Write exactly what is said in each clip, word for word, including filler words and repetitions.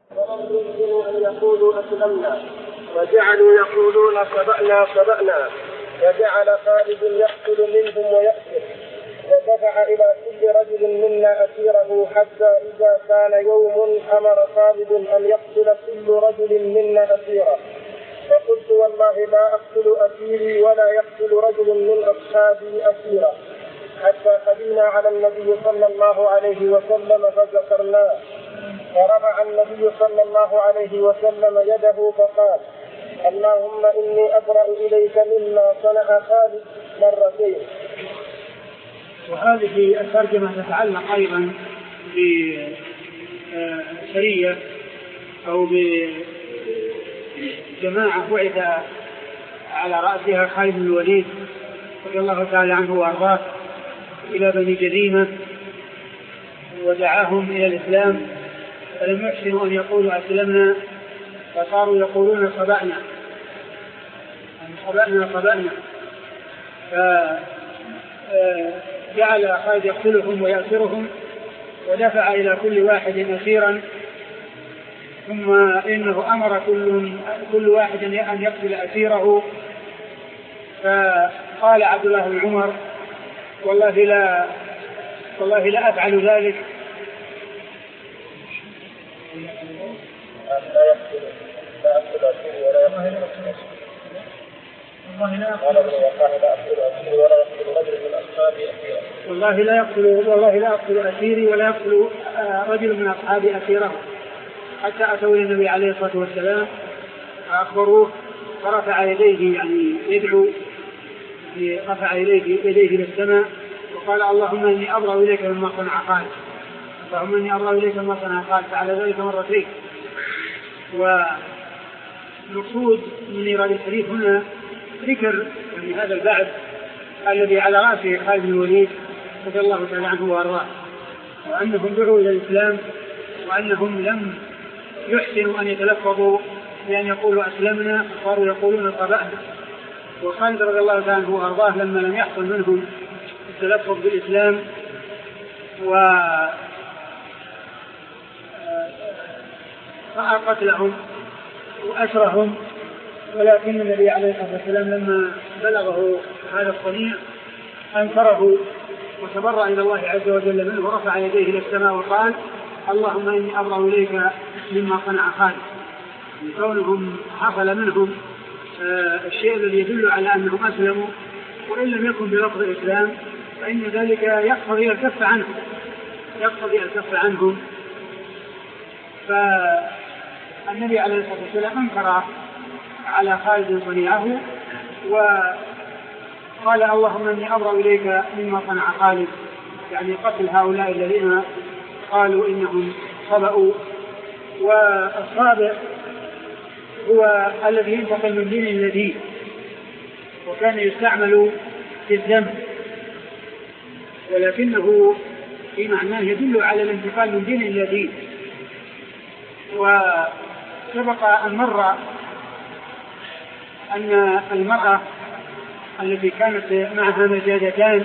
ولم يمكن أن يقولوا أسلمنا وجعلوا يقولون سبأنا سبأنا وجعل خالد يقتل منهم ويأسر ودفع إلى كل رجل منا أسيره حتى إذا كان يوم أمر خالد أن يقتل كل رجل منا أسيره فقلت والله لا أقتل أسيري ولا يقتل رجل من أصحابي أسيره حتى قدمنا على النبي صلى الله عليه وسلم فذكرناه فرفع النبي صلى الله عليه وسلم يده فقال اللهم إني أبرأ إليك مما صنع خالد مرتين. وهذه الترجمة تتعلق أيضا بسرية أو بجماعة بعث على رأسها خالد بن الوليد رضي الله تعالى عنه وأرضاه إلى بني جذيمة ودعاهم إلى الإسلام فلم يحسنوا أن يقولوا أسلمنا فصاروا يقولون صبأنا صبأنا صبأنا فجعل خالد يقتلهم ويأسرهم ودفع إلى كل واحد أسيرا ثم إنه أمر كل, كل واحد أن يقتل أسيره. فقال عبد الله بن عمر والله لا والله لا أفعل ذلك والله لا يقتل والله لا يقتل أسيري ولا يقتل رجل من أصحابي أسيره حتى أتوا إلى النبي عليه الصلاة والسلام فأخبروه فرفع يديه يعني يدعو رفع يديه يديه للسماء وقال اللهم إني أبرأ إليك مما صنع خالد اللهم إني أبرأ إليك مما صنع خالد فعل ذلك مرتين. والمقصود من إيراد الحديث هنا ذكر يعني هذا البعث الذي على رأسه خالد بن الوليد رضي الله تعالى عنه وأرضاه وأنهم دعوا إلى الإسلام وأنهم لم يحسنوا أن يتلفظوا بأن يقولوا أسلمنا صاروا يقولون صبأنا. وخالد رضي الله تعالى عنه وأرضاه لما لم يحصل منهم التلفظ بالإسلام ورأى قتلهم وأسرهم ولكن النبي عليه الصلاة والسلام لما بلغه هذا الصنيع أنكره وتبرأ إلى الله عز وجل منه ورفع يديه إلى السماء وقال اللهم إني أبرأ إليك مما صنع خالد. كونهم حصل منهم آه الشيء الذي يدل على أنهم أسلموا وإن لم يكن بلفظ الإسلام فإن ذلك يقتضي الكف عنهم يقتضي الكف عنهم. فالنبي عليه الصلاة والسلام أنكر على خالد صنيعه وقال اللهم إني أبرأ إليك مما صنع خالد يعني قتل هؤلاء الذين قالوا إنهم صبأوا. والصابئ هو الذي ينتقل من دين إلى دين وكان يستعمل في الذنب ولكنه في معناه يدل على الانتقال من دين إلى دين. وسبق أن مر أن المرأة التي كانت معها مجادتان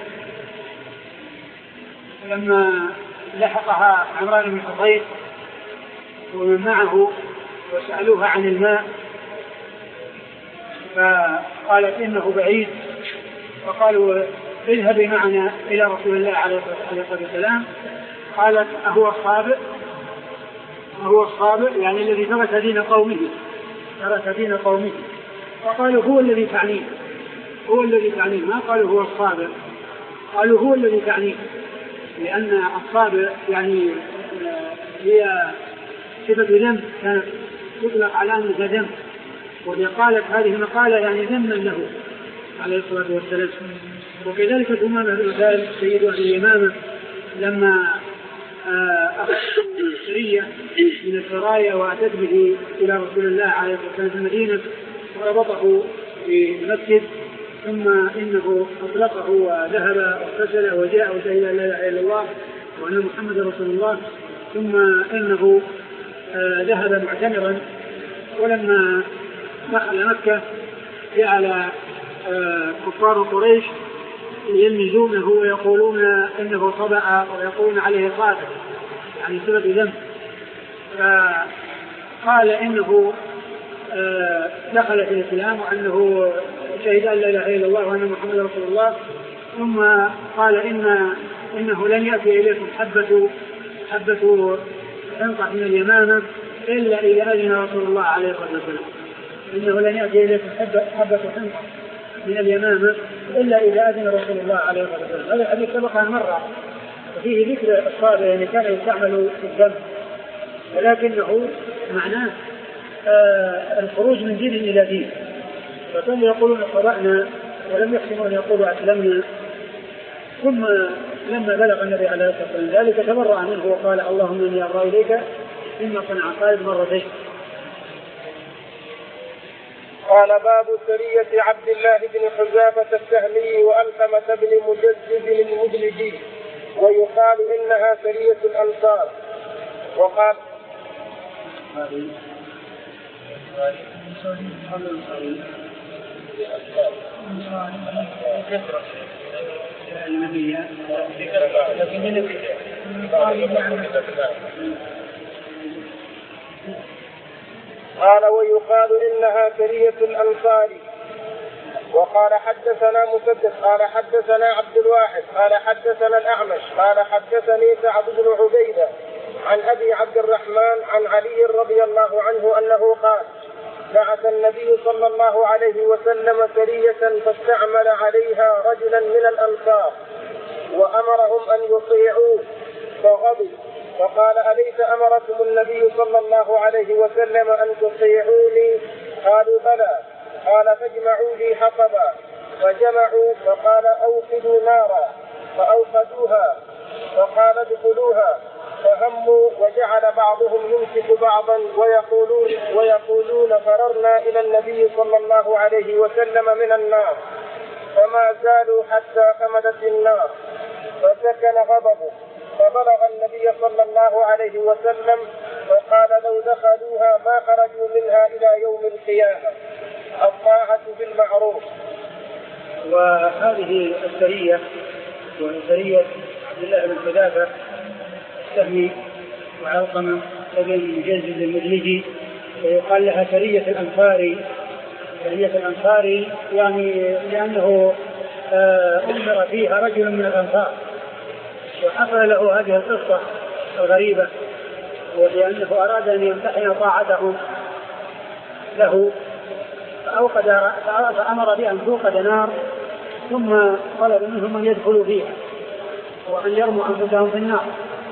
لما لحقها عمران بن حصين ومن معه وسألوها عن الماء فقالت إنه بعيد فقالوا اذهبي معنا إلى رسول الله عليه الصلاة والسلام. قالت أهو الصابئ أهو الصابئ يعني الذي ترك دين قومه ترك دين قومه. فقالوا هو الذي تعنيه هو الذي تعنيه ما قالوا هو الصابئ قالوا هو الذي تعنيه لأن الصابئ يعني هي صفة ذنب كانت تطلق على أنها ذنب وهي قالت هذه المقالة يعني ذما له عليه الصلاة والسلام. وكذلك الأمامة بن سالم سيد أهل اليمامة لما أخذ سرية من السرايا وأتت به إلى رسول الله عليه الصلاة والسلام في المدينة وربطه في المسجد ثم إنه أطلقه وذهب واغتسل وجاء وشهد لا إله إلا الله وأن محمد رسول الله ثم إنه ذهب معتمرا ولما دخل مكة جعل كفار قريش يلمزونه ويقولون إنه صبأ ويقولون عليه قاتل يعني سبب ذنب. قال إنه دخل في الإسلام وأنه شهد أن لا إله إلا الله وأن محمد رسول الله، ثم قال إن إنه لن يأتي إليكم حبة حبة حنطة من اليمامة إلا إذا أذن رسول الله عليه الصلاة والسلام، إنه لن يأتي إليكم حبة حنطة من اليمامة إلا إذا أذن رسول الله عليه الصلاة والسلام. هذا الحديث سبق أن مر وفيه ذكر الصابر، يعني كان يستعمل في الدم، ولكنه معناه آه الخروج من دين إلى دين، فكانوا يقولون قرأنا ولم يحسنوا أن يقولوا أسلمنا. ثم لما بلغ النبي عليه الصلاة والسلام ذلك تبرأ منه وقال اللهم إني أبرأ إليك مما صنع خالد مرتين. قال باب سرية عبد الله بن حذافة السهمي وألقمة بن مجدد المدلجي، ويقال إنها سرية الأنصار. وقال قال ويقال إنها سرية الأنصار. وقال حدثنا مسدد قال حدثنا عبد الواحد قال حدثنا الأعمش قال حدثني سعد بن عبيدة عن أبي عبد الرحمن عن علي رضي الله عنه أنه قال بعث النبي صلى الله عليه وسلم سرية فاستعمل عليها رجلا من الأنصار وأمرهم أن يطيعوه فغضب فقال أليس أمركم النبي صلى الله عليه وسلم أن تطيعوني؟ قالوا بلى. قال فاجمعوا لي حطبا، فجمعوا فقال أوقدوا نارا فأوقدوها، فقال ادخلوها، فهموا وجعل بعضهم يمسك بعضا ويقولون, ويقولون فررنا إلى النبي صلى الله عليه وسلم من النار، فما زالوا حتى خمدت النار، فسكن غضبه، فبلغ النبي صلى الله عليه وسلم فقال لو دخلوها ما خرجوا منها إلى يوم القيامة، الطاعة بالمعروف. وهذه السرية وسرية عبد الله بن حذافة السهمي وعلقمة بن مجدد المدلجي، ويقال لها سرية الأنصاري. سرية الأنصاري يعني لأنه أمر فيها رجل من الأنصار، وحصل له هذه القصة الغريبة، ولأنه أراد أن يمتحن طاعتهم له، فأوقد فأمر بأن توقد نار، ثم طلب منهم أن يدخلوا فيها وأن يرموا أنفسهم في النار.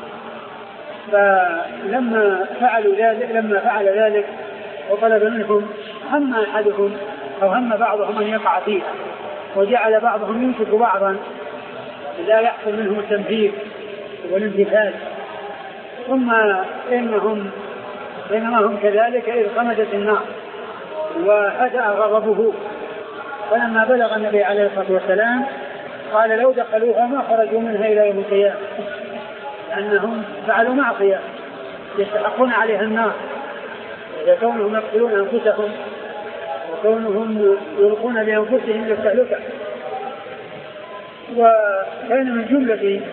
فلما فعلوا ذلك لما فعل ذلك وطلب منهم هم أحدهم أو هم بعضهم أن يقع فيها، وجعل بعضهم يمسك بعضا لا يحصل منهم التنفيذ والانتفاذ، ثم إنهم بينما هم كذلك إذ خمدت النار وهدأ غضبه. فلما بلغ النبي عليه الصلاة والسلام قال لو دخلوها ما خرجوا منها إلى يوم القيامة، أنهم فعلوا معصية يستحقون عليها النار، إذا كونهم يقتلون أنفسهم وكونهم يلقون بأنفسهم للتهلكة. وكان من جملة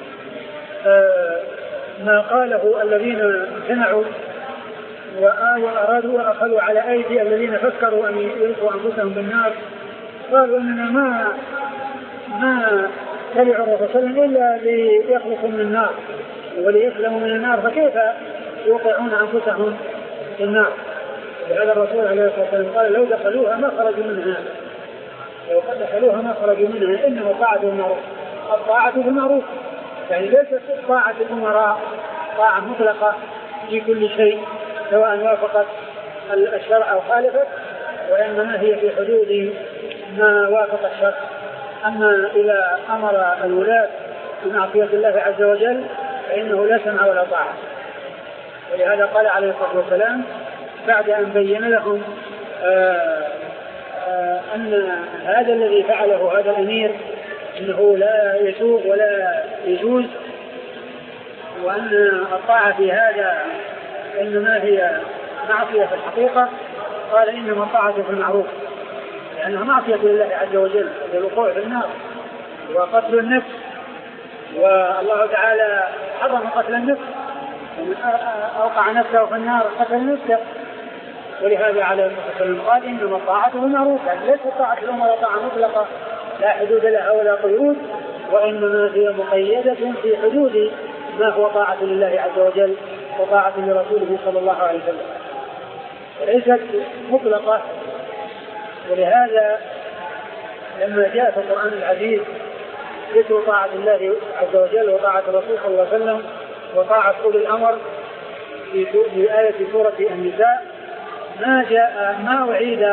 ما قاله الذين سمعوا وأرادوا وأخذوا على أيدي الذين فكروا أن يلقوا أنفسهم بالنار، قالوا أننا ما ما تبعوا الرسول صلى الله عليه وسلم إلا ليخلصوا من النار وليسلموا من النار، فكيف يوقعون أنفسهم في النار؟ لهذا الرسول عليه الصلاة والسلام قال لو دخلوها ما خرجوا منها، لو قد دخلوها ما خرجوا منها، إنما طاعة بالمعروف. الطاعة بالمعروف يعني ليست طاعة الأمراء طاعة مطلقة في كل شيء سواء وافقت الشرع أو خالفت، وإنما هي في حدود ما وافق الشرع. أما إذا أمر الولاة بمعصية الله عز وجل فإنه لا سمع ولا طاعة. ولهذا قال عليه الصلاة والسلام بعد أن بين لهم آآ آآ أن هذا الذي فعله هذا الأمير إنه لا يسوغ ولا يجوز، وأن الطاعة في هذا إنما هي معصية في الحقيقة، قال إنما الطاعة في المعروف، لأنها معصية لله عز وجل للوقوع في النار وقتل النفس، والله تعالى حرم قتل النفس ومن أوقع نفسه في النار قتل نفسه. ولهذا عليه الصلاة والسلام قال إنما طاعته معروفة، ليست طاعة الأمر طاعة مطلقة لا حدود لها ولا قيود، وإنما هي مقيدة في حدود ما هو طاعة لله عز وجل وطاعة لرسوله صلى الله عليه وسلم، وليست مطلقة. ولهذا لما جاء في القرآن العزيز ذكر طاعة الله عز وجل وطاعة الرسول صلى الله عليه وسلم وطاعة أولي الأمر في آية سورة النساء، ما جاء ما أعيد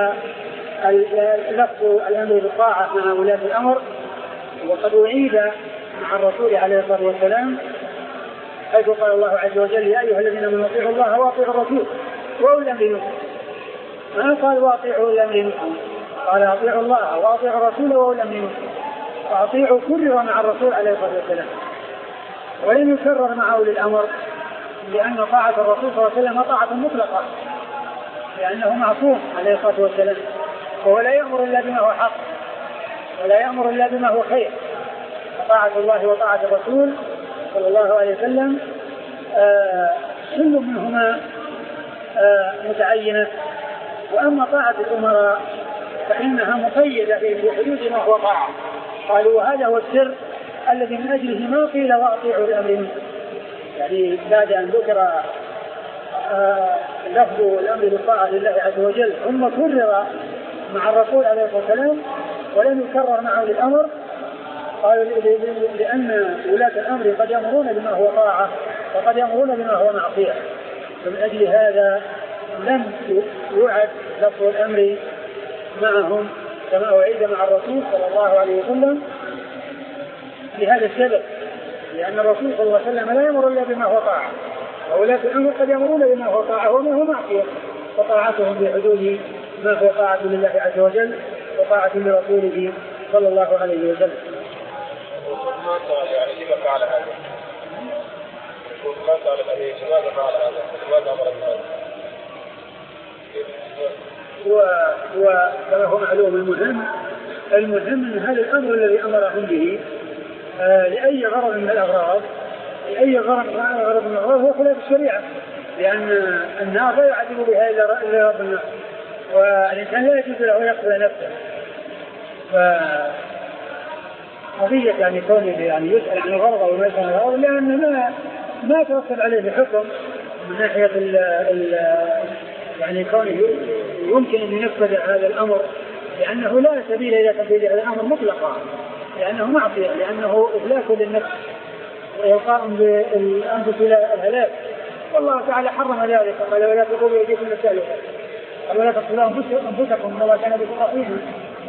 لفظ الأمر بالطاعة مع ولاة الأمر، وقد أعيد مع الرسول عليه الصلاة والسلام، حيث قال الله عز وجل يا أيها الذين آمنوا اطيعوا الله واطيعوا الرسول وأولي الأمر منكم. ما قال واطيعوا أولي الأمر منكم، قال اطيعوا الله واطيعوا الرسول وأولي الأمر منكم. فأطيعوا كرر مع الرسول عليه الصلاة والسلام، ولم يكرر مع أولي الأمر، لأن طاعة الرسول صلى الله عليه وسلم طاعة مطلقة، لأنه معصوم عليه الصلاة والسلام، وهو لا يأمر إلا بما هو حق ولا يأمر إلا بما هو خير. طاعة الله وطاعة الرسول صلى الله عليه وسلم آه كل منهما آه متعينة. وأما طاعة الأمراء فإنها مقيدة في حدود ما هو طاعة. قالوا وهذا هو السر الذي من أجله ما قيل وأطيعوا الأمر منكم، يعني بعد أن ذكر آه لفظ الأمر بالطاعة لله عز وجل ثم كرر مع الرسول عليه الصلاة والسلام ولم يكرر مع أولي الأمر، قالوا لأن ولاة الأمر قد يأمرون بما هو طاعة وقد يأمرون بما هو معصية، فمن أجل هذا لم يعد لفظ الأمر معهم كما أعيد مع الرسول صلى الله عليه وسلم لهذا السبب، لأن الرسول صلى الله عليه وسلم لا يأمر إلا بما هو طاعة، وولاة الأمر قد يأمرون بما هو طاعة وما هو معصية، فطاعتهم بحدود ما هو طاعة لله عز وجل وطاعة لرسوله صلى الله عليه وسلم. ما سأل يعني لما فعل هذا؟ ما سأل الأمير لماذا فعل هذا؟ لماذا أمر بهذا؟ هو هو كما هو معلوم المهم المهم من هذا الأمر الذي أمرهم به آه لأي غرض من الأغراض لأي غرض من الأغراض من الأغراض هو خلاف الشريعة، لأن النار لا يعذب بها إلا رب النار، والإنسان لا يجوز له يقتل نفسه. فقضية يعني كونه يعني يسأل عن الغرض أو ما يسأل عن الغرض لأن ما ما ترتب عليه بحكم من ناحية ال ال يعني كونه يمكن أن ينفذ هذا الأمر، لأنه لا سبيل إلى تنفيذ هذا الأمر مطلقا، لأنه معصية، لأنه إهلاك للنفس وإلقاء بالأنفس إلى الهلاك، والله تعالى حرم ذلك قال ولا تلقوا بأيديكم إلى التهلكة ولا تقتلوا أنفسكم وما كان بكم رحيما.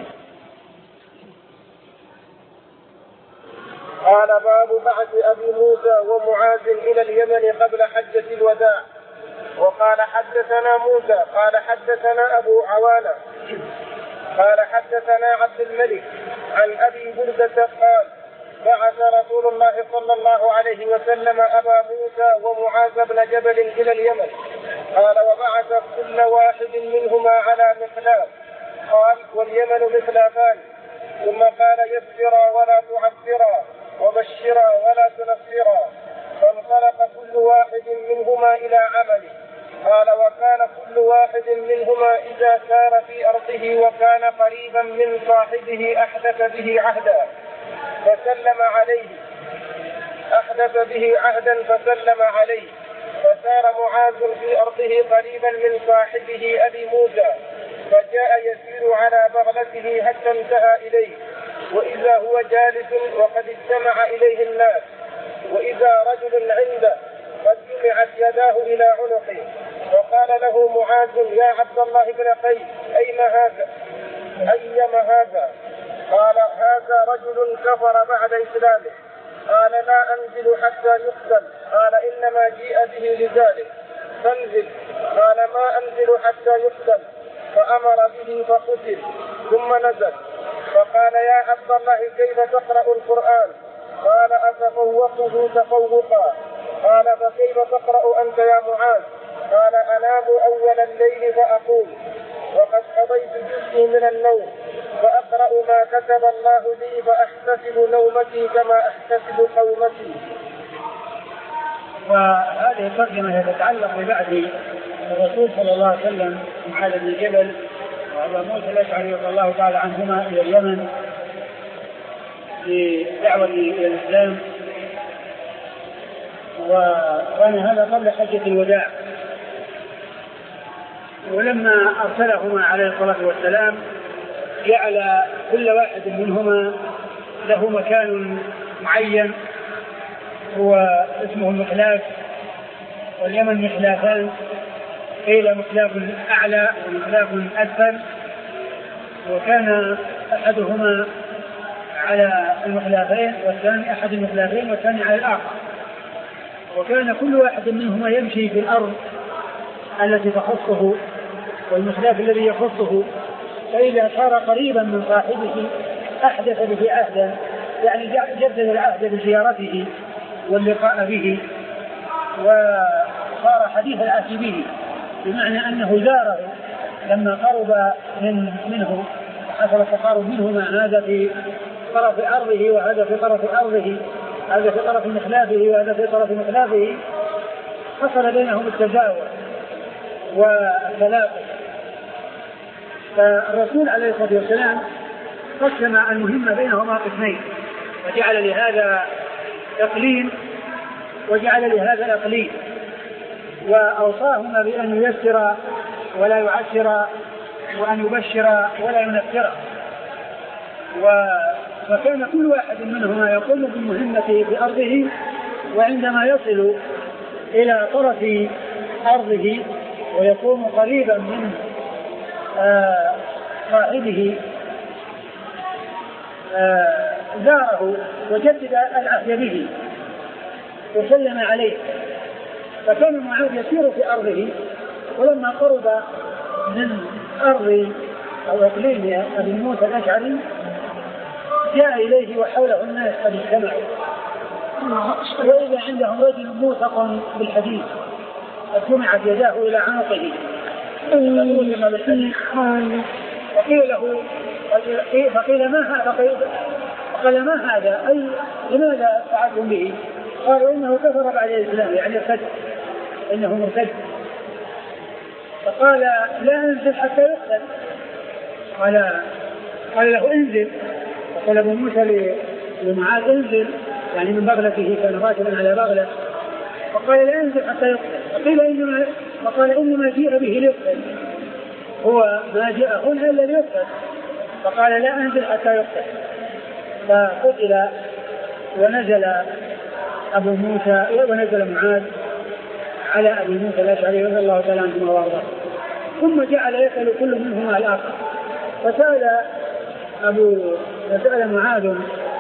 قال باب بعث أبي موسى ومعاذ إلى اليمن قبل حجة الوداع. وقال حدثنا موسى قال حدثنا أبو عوانة قال حدثنا عبد الملك عن أبي بردة قال بعث رسول الله صلى الله عليه وسلم أبا موسى ومعاذ بن جبل إلى اليمن. قال وبعث كل واحد منهما على مخلاف، قال واليمن مخلافان، ثم قال يسرا ولا تعسرا وبشرا ولا تنفرا، فانطلق كل واحد منهما إلى عمله. قال وكان كل واحد منهما إذا سار في أرضه وكان قريبا من صاحبه أحدث به عهدا فسلم عليه أحدث به عهدا فسلم عليه. فسار معاذ في أرضه قريبا من صاحبه أبي موسى، فجاء يسير على بغلته حتى انتهى إليه، وإذا هو جالس وقد استمع إليه الناس، وإذا رجل عنده قد جمعت يداه إلى عنقه، وقال له معاذ يا عبد الله بن قيس أين هذا؟ أيما هذا؟ قال هذا رجل كفر بعد إسلامه. قال لا أنزل حتى يقتل. قال إنما جيء به لذلك فانزل. قال ما أنزل حتى يقتل، فأمر به فقتل ثم نزل. فقال يا عبد الله كيف تقرأ القرآن؟ قال أتفوقه تفوقا. قال فكيف تقرأ أنت يا معاذ؟ قال أنام أول الليل فأقوم، وقد قضيت جزءي من النوم، فأقرأ ما كتب الله لي فأحتسب نومتي كما أحتسب قومتي. وهذه الترجمة تتعلق ببعث الرسول صلى الله عليه وسلم معاذ بن جبل وأبا موسى الأشعري رضي الله تعالى عنهما إلى اليمن لدعوة إلى الإسلام، وكان هذا قبل حجة الوداع. ولما أرسلهما عليه الصلاة والسلام جعل كل واحد منهما له مكان معين هو اسمه المخلاف، واليمن مخلافان، قيل مخلاف أعلى ومخلاف أسفل، وكان أحدهما على المخلافين والثاني أحد المخلافين والثاني على الآخر، وكان كل واحد منهما يمشي في الأرض التي تخصه والمخلاف الذي يخصه، فإذا صار قريبا من صاحبه أحدث به عهدا، يعني جدد العهد بزيارته واللقاء به وصار حديث العهد به، بمعنى أنه زاره لما قرب من منه حصل التقارب منهما، هذا في طرف أرضه وهذا في طرف أرضه، هذا في طرف مخلافه وهذا في طرف مخلافه، حصل بينهم التزاور والتلاقي. فالرسول عليه الصلاة والسلام قسم المهمة بينهما قسمين، وجعل لهذا إقليم وجعل لهذا إقليم، وأوصاهما بأن ييسر ولا يعسر وأن يبشر ولا ينفر. وكان كل واحد منهما يقوم بمهمته في أرضه، وعندما يصل إلى طرف أرضه ويكون قريبا من آه صاحبه آه زاره وجدد العهد به وسلم عليه. فكان معاذ يسير في أرضه، ولما قرب من أرض أو إقليم أبي موسى الأشعري جاء إليه وحوله الناس قد اجتمعوا، وإذا عندهم رجل موثق بالحديد قد جمعت يداه إلى عنقه فقيل له فقيل ما هذا؟ قال ما هذا؟ أي لماذا فعلتم به؟ قالوا إنه كفر بعد الإسلام، يعني ارتد، إنه مرتد. فقال لا أنزل حتى يقتل. قال قال له انزل. فقال أبو موسى لمعاذ انزل، يعني من بغلته، كان راكبا على بغلة، فقال لا انزل حتى يقتل. فقيل إنما فقال إنما جيء به ليقتل، هو ما جاء هنا إلا ليقتل. فقال لا انزل حتى يقتل، فقتل ونزل أبو موسى ونزل معاذ على أبي موسى الأشعري رضي الله تعالى عنه وارضاه. ثم جعل يسأل كل منهما الآخر، فسأل أبو فسأل معاذ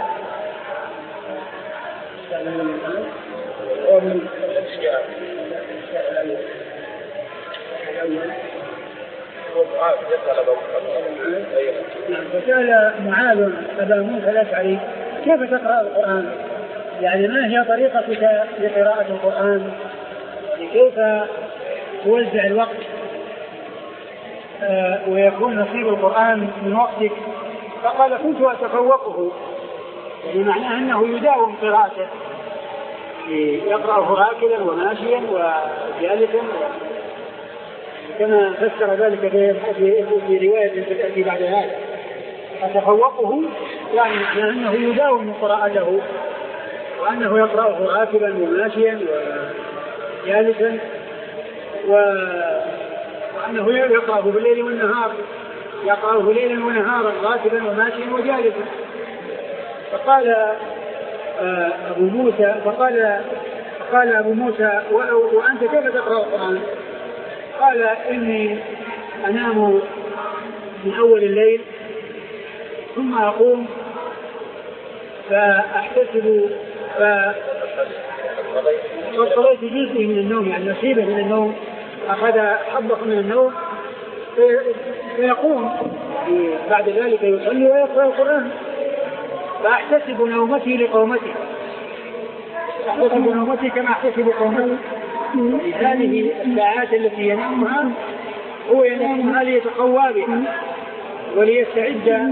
فسأل معاذ أبا موسى الأشعري كيف تقرأ القرآن؟ يعني ما هي طريقتك لقراءة القرآن؟ كيف توزع الوقت آه ويكون نصيب القرآن من وقتك؟ فقال كنت أتفوقه، يعني معناه أنه يداوم قراءته، يقرأه راكبا وماشيا وجالسا، كما فسر ذلك في رواية تأتي بعد هذا. أتفوقه يعني معناه أنه يداوم قراءته، وأنه يقرأه راكبا وماشيا وجالسا، وأنه يقرأه بالليل والنهار، يقرأه ليلا ونهارا راكبا وماشيا وجالسا. فقال أبو موسى فقال قال أبو موسى وأنت كيف تقرأ القرآن؟ قال إني أنام من أول الليل ثم أقوم فأحتسب فقضيت جزء من النوم، يعني نصيبه من النوم، أخذ حظه من النوم فيقوم بعد ذلك يصلي ويقرأ القرآن، فأحتسب نومتي لقومتي، أحتسب نومتي كما أحتسب قومتي. هذه الساعات التي ينامها هو ينامها ليتقوى بها وليستعد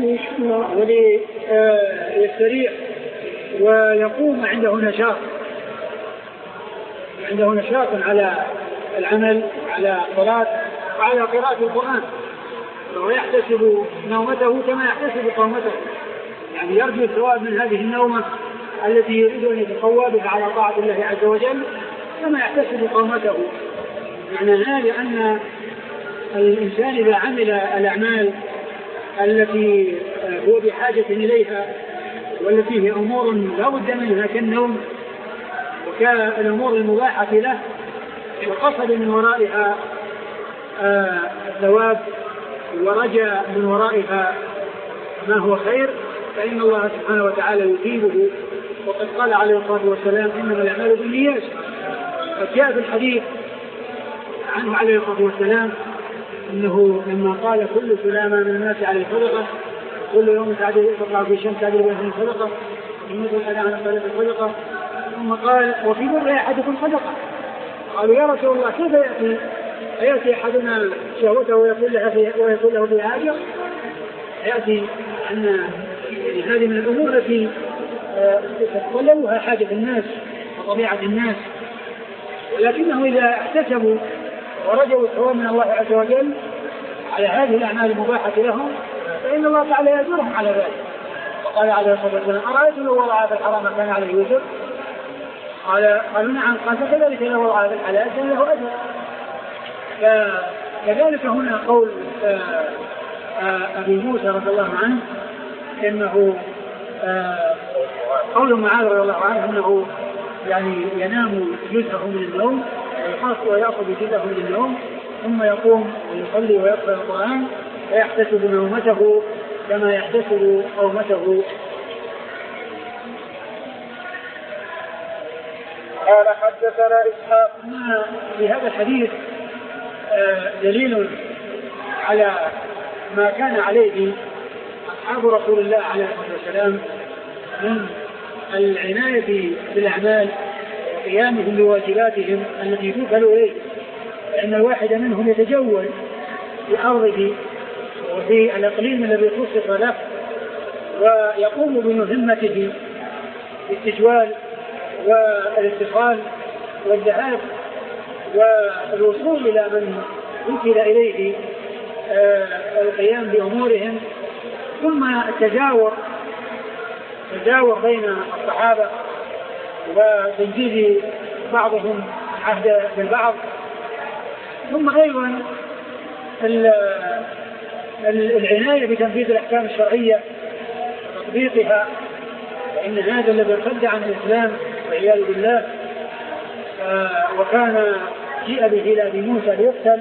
وليستريح ويقوم عنده نشاط. عنده نشاط على العمل على الصلاة وعلى قراءة القرآن، وهو يحتسب نومته كما يحتسب قومته، يعني يرجو الثواب من هذه النومة التي يريد أن يتقوى بها على طاعة الله عز وجل كما يحتسب قومته. معنى هذا أن الإنسان إذا عمل الأعمال التي هو بحاجة إليها والتي هي أمور لا بد منها كالنوم وكالأمور المباحة له، وقصد من ورائها الثواب ورجى من ورائها ما هو خير، فإن الله سبحانه وتعالى يثيبه. وقد قال عليه الصلاة والسلام إنما الأعمال بالنيات. فجاء في الحديث عنه عليه الصلاة والسلام إنه لما قال كل سلامة من الناس على الصدقة، كل يوم تعدل تطلع في الشمس تعدل بين الصدقة، يمد الأذى عن طريق الصدقة، ثم قال وفي بر أحدكم صدقة. قالوا يا رسول الله كيف يأتي يأتي أحدنا شهوته ويقول له بها أجر؟ يأتي أن هذه من الأمور التي تتطلبها حاجة الناس وطبيعة الناس، ولكنه إذا احتسبوا ورجوا الثواب من الله عز وجل على هذه الأعمال المباحة لهم فإن الله تعالى يأجرهم على ذلك. وقال عليه الصلاة والسلام أرأيتم لو وضع في الحرام كان عليه وزر؟ قال قالوا نعم. قال فكذلك لو وضع في الحلال كان له أجر. فكذلك هنا قول أبي موسى رضي الله عنه إنه قول معاذ رضي الله عنه إنه يعني ينام جزءه من النوم ويأخذ جزءه من النوم ثم يقوم ويصلي ويقرأ القرآن ويحتسب نومته كما يحتسب قومته. قال حدثنا إسحاق. في هذا الحديث دليل على ما كان عليه أصحاب رسول الله عليه الصلاة والسلام من العناية بالأعمال وقيامهم بواجباتهم التي توكل إليه، لأن الواحد منهم يتجول في أرضه وفي الإقليم الذي خصص له ويقوم بمهمته بالاستجوال والاتصال والذهاب والوصول إلى من وكل إليه القيام بأمورهم، ثم التجاور تجاور بين الصحابة وتنجيز بعضهم عهد بالبعض، ثم أيضا العناية بتنفيذ الأحكام الشرعية وتطبيقها، فإن هذا الذي ارتد عن الإسلام والعياذ بالله وكان جيء به إلى أبي موسى ليقتل،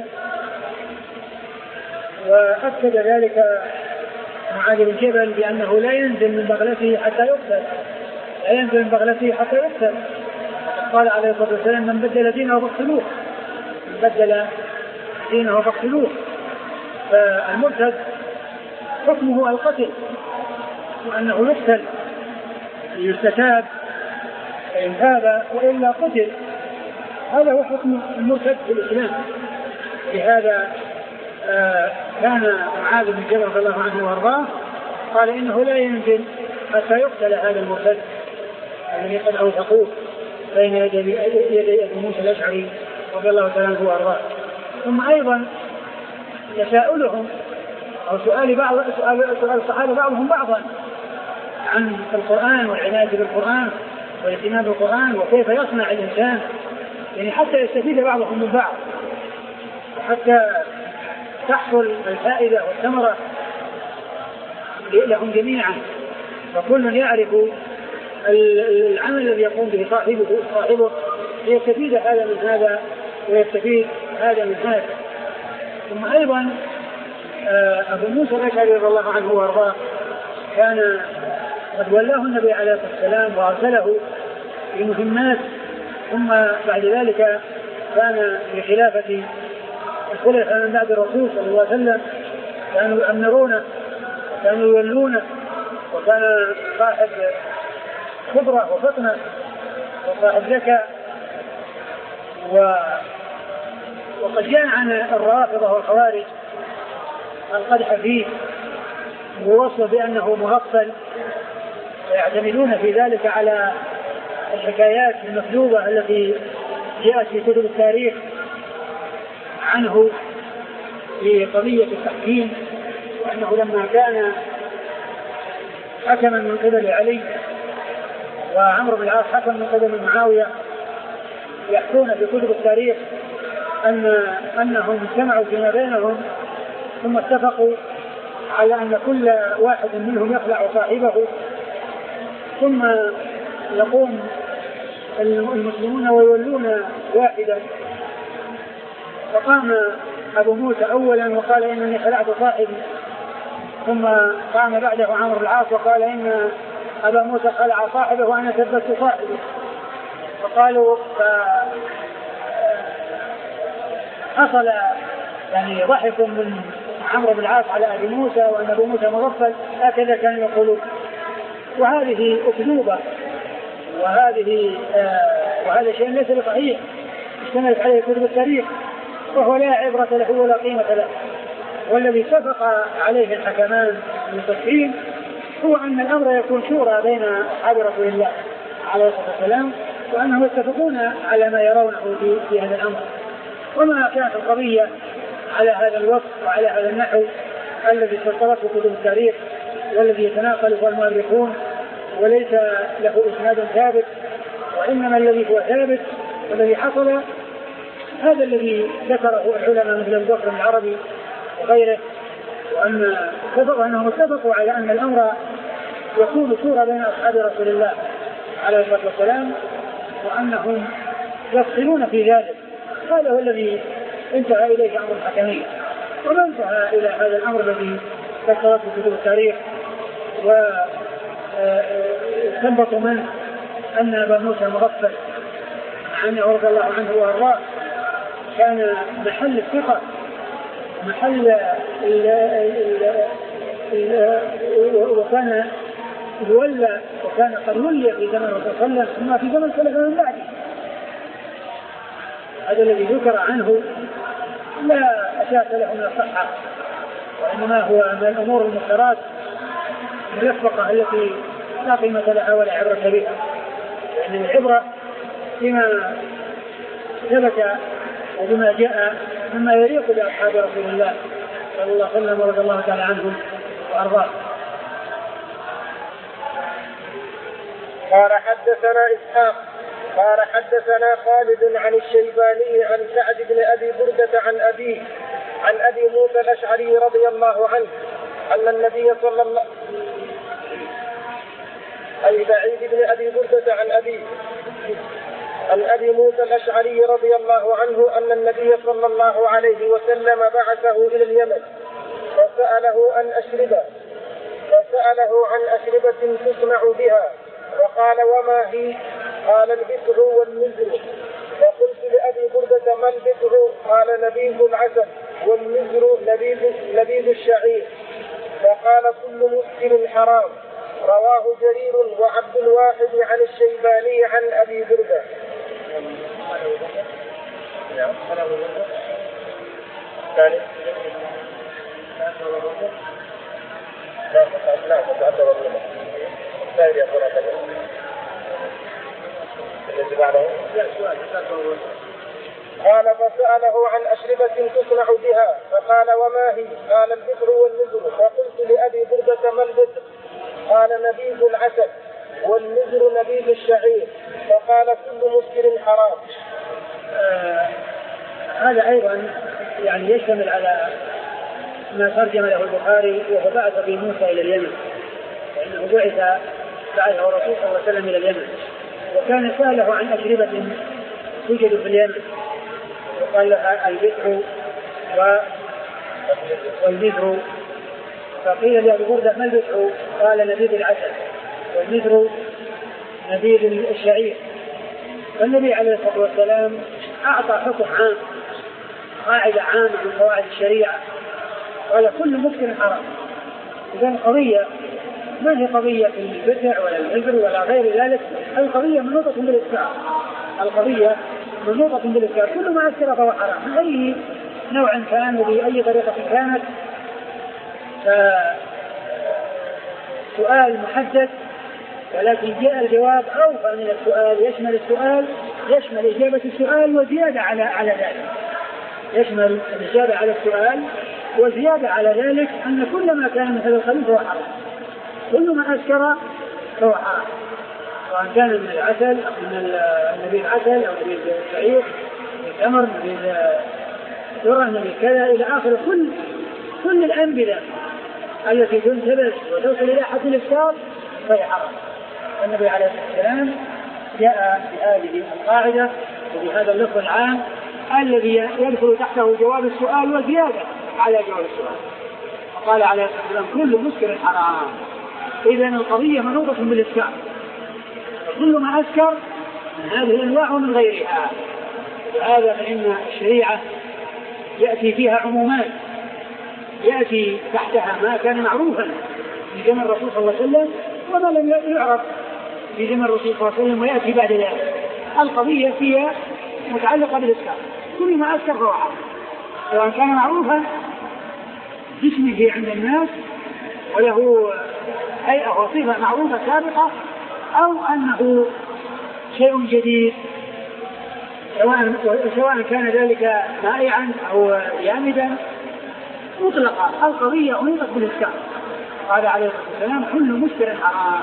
وأكد ذلك معاذ بن جبل بأنه لا ينزل من بغلته حتى يقتل، لا ينزل من بغلته حتى يقتل. قال عليه الصلاة والسلام من بدل دينه فاقتلوه، من بدل دينه فاقتلوه. فالمرتد حكمه القتل وأنه يقتل يستتاب فإن تاب وإلا قتل، هذا هو حكم المرتد في الإسلام. لهذا آه كان معاذ بن جبل رضي الله عنه وارضاه قال إنه لا ينزل حتى يقتل هذا المرتد الذي قد أوثقوه بين يدي أبي موسى الأشعري رضي الله تعالى عنه وارضاه. ثم أيضا تساؤلهم أو سؤال بعض سؤال, سؤال الصحابة بعضهم بعضا عن القرآن والعناية بالقرآن والاهتمام بالقرآن وكيف يصنع الإنسان، يعني حتى يستفيد بعضهم من بعض وحتى تحصل الفائدة والثمرة لهم جميعا، فكل يعرف العمل الذي يقوم به صاحبه صاحبه ليستفيد هذا من هذا ويستفيد هذا من هذا. ثم أيضا أبو موسى الأشعري رضي الله عنه وارضاه كان قد ولاه النبي عليه الصلاة والسلام وأرسله في مهمات، ثم بعد ذلك كان في خلافة الخلفاء من بعد الرسول صلى الله عليه وسلم كانوا يأمرونه كانوا يولونه، وكان صاحب خبرة وفطنة وصاحب ذكاء. و... وقد جاء عن الرافضة والخوارج القدح فيه ووصف بأنه مغفل، ويعتمدون في ذلك على الحكايات المكذوبة التي جاءت في كتب التاريخ عنه في قضية التحكيم، وأنه لما كان حكما من قبل علي وعمرو بن العاص حكم من قبل معاوية، يحكون في كتب التاريخ أن أنهم اجتمعوا فيما بينهم ثم اتفقوا على أن كل واحد منهم يخلع صاحبه، ثم يقوم المسلمون ويولون واحدا. فقام أبو موسى أولا وقال إنني خلعت صاحبي، ثم قام بعده عمرو بن العاص وقال إن أبا موسى خلع صاحبه وأنا ثبت صاحبي. فقالوا حصل يعني ضحك من عمرو بن العاص على أبي موسى وأن أبو موسى مغفل، هكذا كانوا يقولون. وهذه أكذوبة، وهذه آه وهذا شيء ليس بصحيح اشتملت عليه كتب التاريخ، وهو لا عبرة له ولا قيمة له. والذي اتفق عليه الحكمان بالتفصيل هو أن الأمر يكون شورى بين أصحاب رسول الله عليه الصلاة والسلام، وأنهم يتفقون على ما يرونه في, في هذا الأمر. وما كانت القضية على هذا الوصف وعلى هذا النحو الذي استطرته كتب التاريخ والذي يتناقله المؤرخون وليس له إسناد ثابت، وإنما الذي هو ثابت والذي حصل هذا الذي ذكره العلماء مثل أبو بكر العربي وغيره، وأن اتفقوا أنهم اتفقوا على أن الأمر يكون شورى بين أصحاب رسول الله عليه الصلاة والسلام، وأنهم يفصلون في ذلك. هذا هو الذي انتهى إليه أمر الحكمية، وما انتهى إلى هذا الأمر الذي ذكرته كتب التاريخ وثبتوا منه أن أبا موسى المغفل عنه رضي الله عنه وأرضاه كان محل الثقة، محل ال ال ال وكان يولى وكان قد ولي في زمن الرسول صلى الله عليه وسلم ثم في زمن سلف من بعده. هذا الذي ذكر عنه لا أساس له من الصحة، وإنما هو من الأمور المختارات الملفقة التي لا قيمة لها ولا عبرة بها، لأن العبرة بما ثبت وبما جاء مما يليق بأصحاب رسول الله صلى الله عليه وسلم ورضي الله تعالى عنهم وأرضاه. قال حدثنا إسحاق قال حدثنا خالد عن الشيباني عن سعد بن أبي بردة عن أبيه عن أبي موسى الأشعري رضي الله عنه أن النبي صلى الله أي بعيد بن أبي بردة عن أبيه عن أبي موسى الأشعري رضي الله عنه أن النبي صلى الله عليه وسلم بعثه إلى اليمن فسأله عن أشربة فسأله عن أشربة تصنع بها وقال وما هي؟ قال البتر والمزر. فقلت لأبي بردة ما البتر؟ قال نبيذ العسل والمزر نبيذ, نبيذ الشعير. فقال كل مسكر حرام. رواه جرير وعبد الواحد عن الشيباني عن أبي بردة. ثاني لا تتعذر الرمى ثاني يقول هذا الذي بعده. قال فسأله عن أشربة تصنع بها فقال وما هي؟ قال البتر والمزر. فقلت لأبي بردة ما البتر؟ قال نبيذ العسل والمزر نبيذ الشعير. فقال كل مسكر حرام. آه هذا أيضا يعني يشتمل على ما ترجم له البخاري وهو بعث به موسى إلى اليمن، لأنه بعث بعثه الرسول صلى الله عليه وسلم إلى اليمن، وكان سأله عن أشربة توجد في اليمن وقال لها البتر والمزر. فقيل لأبي بردة ما البتر؟ قال نبيذ العسل والمزر نبيذ الشعير. فالنبي عليه الصلاة والسلام أعطى حكم عام قاعدة عامة من قواعد الشريعة قال كل مسكر حرام. إذن القضية ما هي قضية البتع ولا العذر ولا غير ذلك، القضية منوطة بالإسكار، القضية منوطة بالإسكار، كل ما أسكر فهو حرام من أي نوع كان وبأي طريقة كانت. سؤال محدد ولكن جاء الجواب أوفى من السؤال، يشمل السؤال يشمل إجابة السؤال وزيادة على على ذلك، يشمل الإجابة على السؤال وزيادة على ذلك أن كل ما كان مثل الخبيث فهو حرام، كل ما أسكر فهو حرام، سواء كان من العسل أو من نبيذ العسل أو نبيذ الشعير، التمر، نبيذ ذرة، نبيذ كذا إلى آخر، كل كل الأنبذة التي تنتبس وتوصل إلى حد الإفطار فهي حرام. النبي عليه الصلاة والسلام جاء بهذه القاعدة وبهذا اللفظ العام الذي يدخل تحته جواب السؤال وزيادة على جواب السؤال. قال عليه الصلاة والسلام كل مسكر حرام. إذن القضية منوطة بالإسكار، كل ما أسكر هذه أنواع من غيرها. وهذا فإن الشريعة يأتي فيها عمومات، يأتي تحتها ما كان معروفا في زمن الرسول صلى الله عليه وسلم وما لم يعرف في زمن الرسول صلى الله عليه وسلم ويأتي بعد ذلك. القضية فيها متعلقة بالإسكار، كل ما أسكر فهو حرام، سواء كان معروفا باسمه عند الناس وله هيئة وصفة معروفة سابقة، أو أنه شيء جديد، سواء سواء كان ذلك مائعا أو جامدا مطلقا. القضية أنيطت بالإسكار. قال عليه الصلاة والسلام كل مسكر حرام.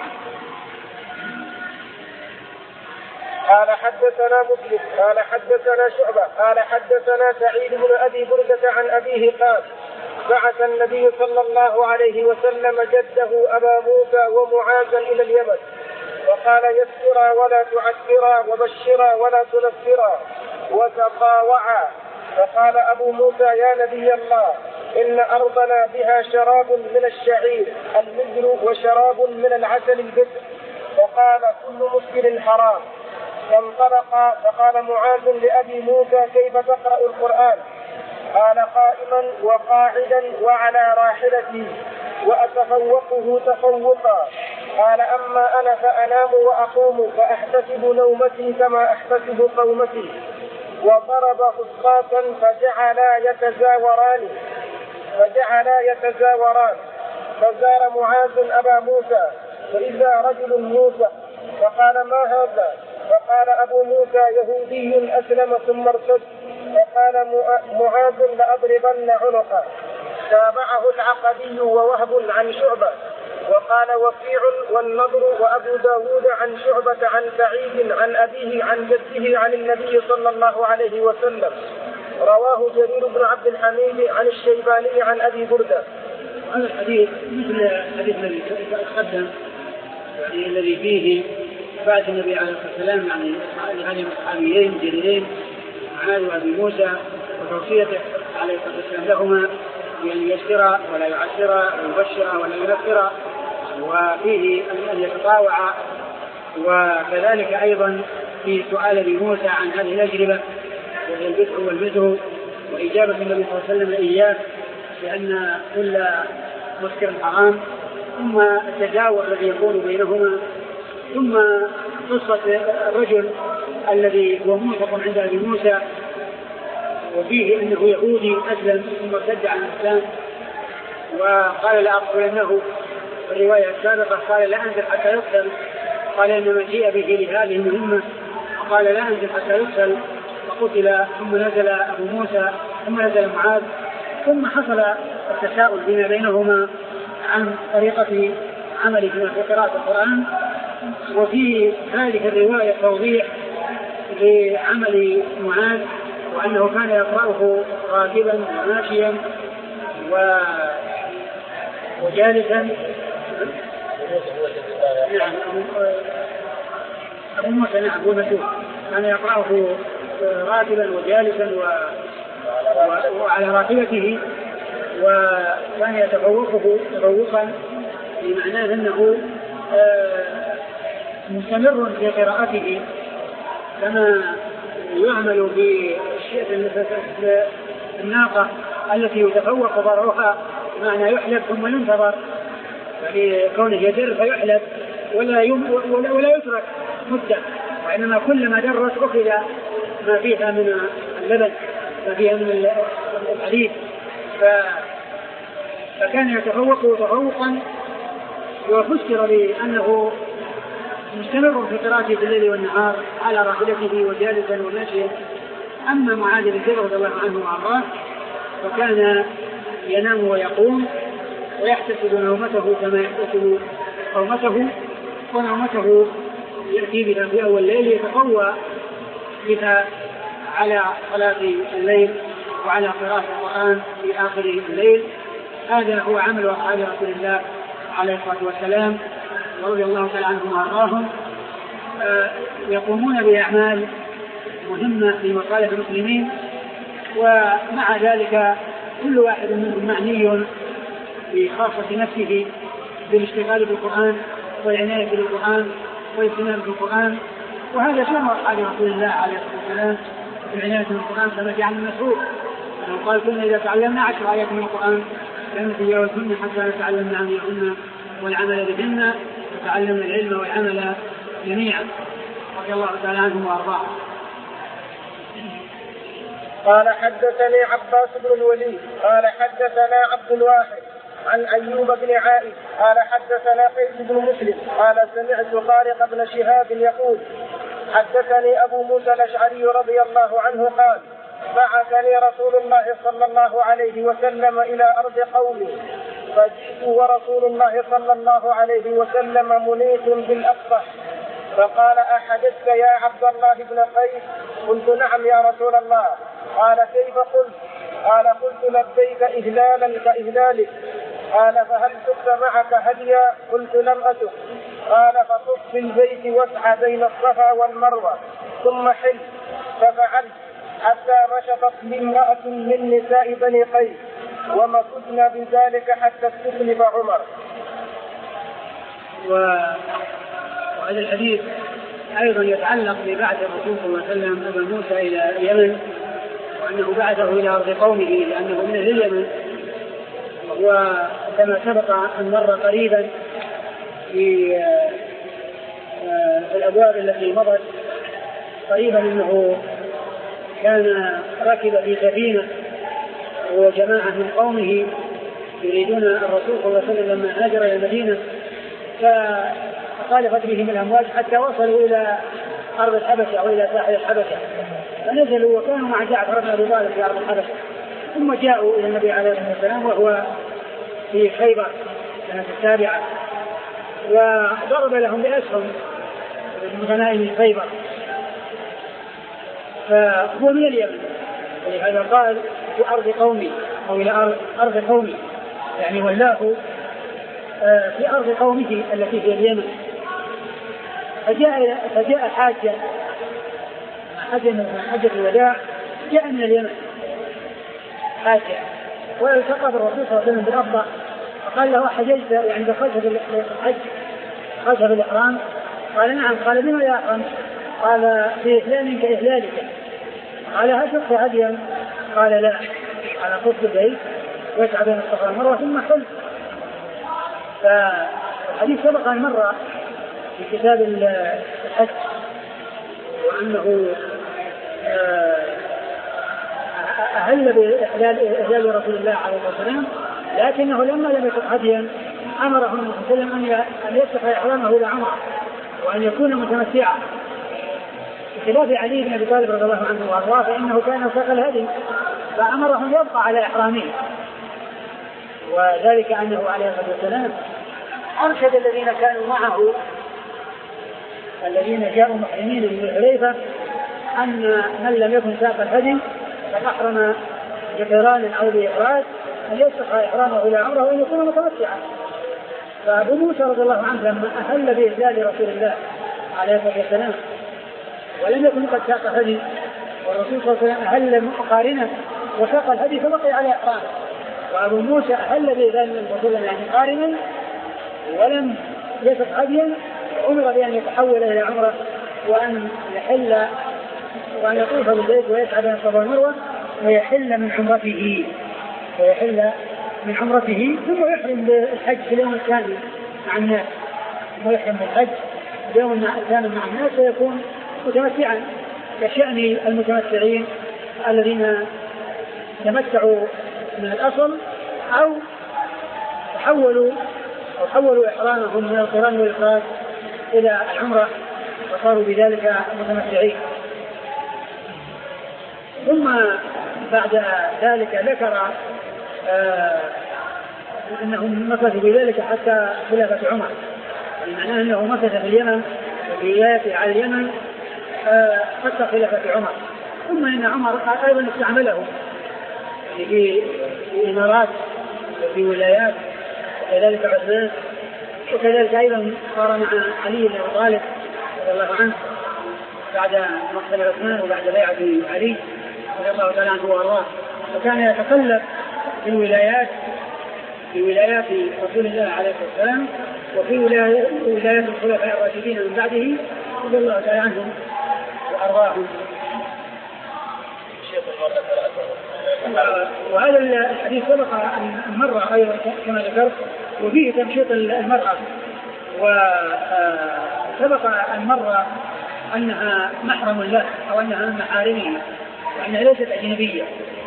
قال حدثنا مسلم قال حدثنا شعبة قال حدثنا سعيد بن أبي بردة عن أبيه قال بعث النبي صلى الله عليه وسلم جده أبا موسى ومعاذا إلى اليمن وقال يسرا ولا تعسرا وبشرا ولا تنفرا وتطاوعا. فقال أبو موسى يا نبي الله إن أرضنا بها شراب من الشعير المزر وشراب من العسل البدر، وقال كل مسكر حرام. فانطلق فقال معاذ لأبي موسى كيف تقرأ القرآن؟ قال قائما وقاعدا وعلى راحلتي وأتفوقه تفوقا. قال أما أنا فأنام وأقوم فأحتسب نومتي كما أحتسب قومتي. وضرب خصاصا فجعلا يتزاوران فجعلا يتزاوران فزار معاذ أبا موسى فإذا رجل موسى فقال ما هذا؟ فقال أبو موسى يهودي أسلم ثم ارتد. فقال معاذ لأضربن عنقه. تابعه العقدي ووهب عن شعبة وقال وكيع والنضر وأبو داود عن شعبة عن سعيد عن أبيه عن جده عن النبي صلى الله عليه وسلم. رواه جرير بن عبد الحميد عن الشيباني عن أبي بردة. هذا الحديث مثل الحديث الذي تقدم يعني الذي فيه بعث النبي عليه الصلاة والسلام يعني هذه الصحابيين جليلين معاذ وأبي موسى وتوصيته عليه الصلاة والسلام لهما بأن يسر ولا يعسر ويبشر ولا ينفر، وفيه أن يتطاوع. وكذلك أيضا في سؤال أبي موسى عن هذه الأجربة وهي البدء والبدء وإجابة النبي صلى الله عليه وسلم إياه لأن كل مسكر حرام، ثم التجاور الذي يكون بينهما، ثم قصة الرجل الذي هو موثق عند أبي موسى وفيه أنه يهودي أسلم ثم ارتد عن الإسلام وقال لا أقتلنه. الرواية السابقة قال لا أنزل حتى يقتل، قال إنما جيء به لهذه المهمة، وقال لا أنزل حتى يقتل فقتل. ثم نزل أبو موسى ثم نزل معاذ، ثم حصل التساؤل فيما بينهما عن طريقة عمله في قراءة القرآن. وفي هذه الرواية توضيح لعمل معاذ وأنه كان يقرأه راكبا وماشيا وجالسا. نعم أبو موسى نعم أبو مسعود كان يقرأه راكبا وجالسا و... و... وعلى راكبته، وكان يتفوقه تفوقا بمعناه أنه مستمر في قراءته كما يعمل بالناقة التي يتفوق ضرعها، معنى يحلب ثم ينتظر، يعني كونه يدر فيحلب ولا, يم ولا, ولا يترك مدة، وإنما كلما درت أخذ ما فيها من اللبن ما فيها من الحليب. فكان يتفوق تفوقا، وفسر بأنه مستمر في قراءته بالليل والنهار على راحلته وجالسا وماشيا. أما معاذ بن جبل رضي الله عنه وأرضاه فكان ينام ويقوم ويحتسب نومته كما يحتسب قومته، ونومته يأتي بها في أول الليل يتقوى بها على صلاة الليل وعلى قراءة القرآن في آخر الليل. هذا هو عمل أصحاب رسول الله عليه الصلاة والسلام رضي الله تعالى عنهم وأرضاهم. آه يقومون بأعمال مهمة في مصالح المسلمين، ومع ذلك كل واحد منهم معني بخاصة نفسه بالاشتغال بالقرآن والعناية بالقرآن والاهتمام بالقرآن. وهذا شأن أصحاب رسول الله عليه الصلاة والسلام بالعناية بالقرآن كما جاء عن مسعود أنه قال كنا إذا تعلمنا عشر آيات من القرآن لم نتجاوزهن حتى نتعلمنا عنهن والعمل بهن وتعلمنا العلم والعمل جميعا رضي الله تعالى عنهم وأرضاهم. قال حدثني عباس بن الوليد قال حدثنا عبد الواحد عن أيوب بن عائد قال حدثنا قيس بن مسلم قال سمعت طارق بن شهاب يقول حدثني أبو موسى الأشعري رضي الله عنه قال بعثني رسول الله صلى الله عليه وسلم إلى أرض قومي فجئت ورسول الله صلى الله عليه وسلم منيط بالأصبح فقال أحدثك يا عبد الله بن قيس؟ قلت نعم يا رسول الله. قال كيف قلت؟ قال قلت لبيك إهلالا كإهلالك. قال فهل سقت معك هديا؟ قلت لم أسق. قال فطف في البيت واسعى بين الصفا والمروة ثم حل. ففعلت حتى مشطت لي امرأة من نساء بني قيس ومكثنا بذلك حتى استخلف عمر. وهذا الحديث أيضا يتعلق ببعث الرسول صلى الله عليه وسلم أبا موسى إلى اليمن، وأنه بعثه إلى أرض قومه لأنه من أهل اليمن. وكما سبق أن مر قريبا في الأبواب التي مضت قريبا أنه كان راكب في سفينة وجماعة من قومه يريدون الرسول صلى الله عليه وسلم لما هاجر إلى المدينة فخالفت بهم الأمواج حتى وصلوا إلى أرض الحبشة أو إلى ساحل الحبشة، فنزلوا وكانوا مع جعفر بن أبي طالب في أرض الحبشة. ثم جاءوا إلى النبي عليه الصلاة والسلام وهو في خيبر سنة السابعة، وضرب لهم بأسهم من غنائم خيبر، فهو من اليمن، ولهذا قال في أرض قومي أو إلى أرض قومي، يعني ولاه في أرض قومه التي في اليمن. فجاء فجاء حاجة حاجة من حجة الوداع، جاء من اليمن حاجة والتقى بالرسول صلى الله عليه وسلم بالأفضل، فقال له حججت يعني دخلت في الحج دخلت في الإحرام؟ قال نعم. قال بما يا أحرم؟ قال في إهلال كإهلالك. قال هل تقصى هديا؟ قال لا. قال خذ البيت واسعى بين الصفا والمروة ثم حل. فالحديث سبق أن مر في كتاب الحج وأنه أهل بإهلال رسول الله عليه الصلاة والسلام، لكنه لما لم يكن هديا أمره النبي صلى الله عليه وسلم أن يفتح إحرامه إلى عمره وأن يكون متمتعا، بخلاف علي بن أبي طالب رضي الله عنه وأرضاه فإنه كان ساق الهدي فأمره أن يبقى على إحرامه. وذلك أنه عليه الصلاة والسلام أرشد الذين كانوا معه الذين جاءوا محرمين من الحليفة أن من لم يكن ساق الهدي فأحرم بقران أو بإفراد أن يفتح إحرامه إلى عمره وأن يكون متمتعا. فأبو موسى رضي الله عنه لما أهل بإهلال رسول الله عليه الصلاة والسلام ولم يكن قد ساق الهدي والرسول صلى الله عليه وسلم أهل قارنا وساق الهدي فبقي على إحرامه، وأبو موسى أهل بإهلال الرسول يعني قارنا ولم يسق هديا، أمر بأن يتحول إلى عمره وأن يحل وأن يطوف بالبيت ويسعى بين الصفا والمروة ويحل من عمرته ويحل من عمرته ثم يحرم بالحج في اليوم الثاني مع الناس، ثم يحرم بالحج في اليوم الثاني مع الناس ويكون متمتعا كشأن المتمتعين الذين تمتعوا من الأصل أو تحولوا أو حولوا إحرامهم من القران والإفراد إلى العمرة وصاروا بذلك متمتعين. ثم بعد ذلك ذكر آه أنهم مكثوا بذلك حتى خلافة عمر، معناه أنه مكث في اليمن وفي ولايته على اليمن آه حتى خلافة عمر. ثم إن عمر أيضا استعمله في إمارات وفي ولايات، وكذلك عثمان، وكذلك أيضا صار مع علي بن أبي طالب رضي الله عنه بعد مقتل عثمان وبعد بيعة علي رضي الله تعالى عنه وأرضاه، وكان يتكلف في الولايات في ولايات رسول الله عليه الصلاة والسلام وفي ولايات الخلفاء الراشدين من بعده رضي الله تعالى عنهم وأرضاهم. وهذا الحديث سبق المرة أيضا كما ذكرت، وفيه تمشيط المرأة، وسبق المرة أنها محرم له أو أنها من محارمه وأنها ليست أجنبية.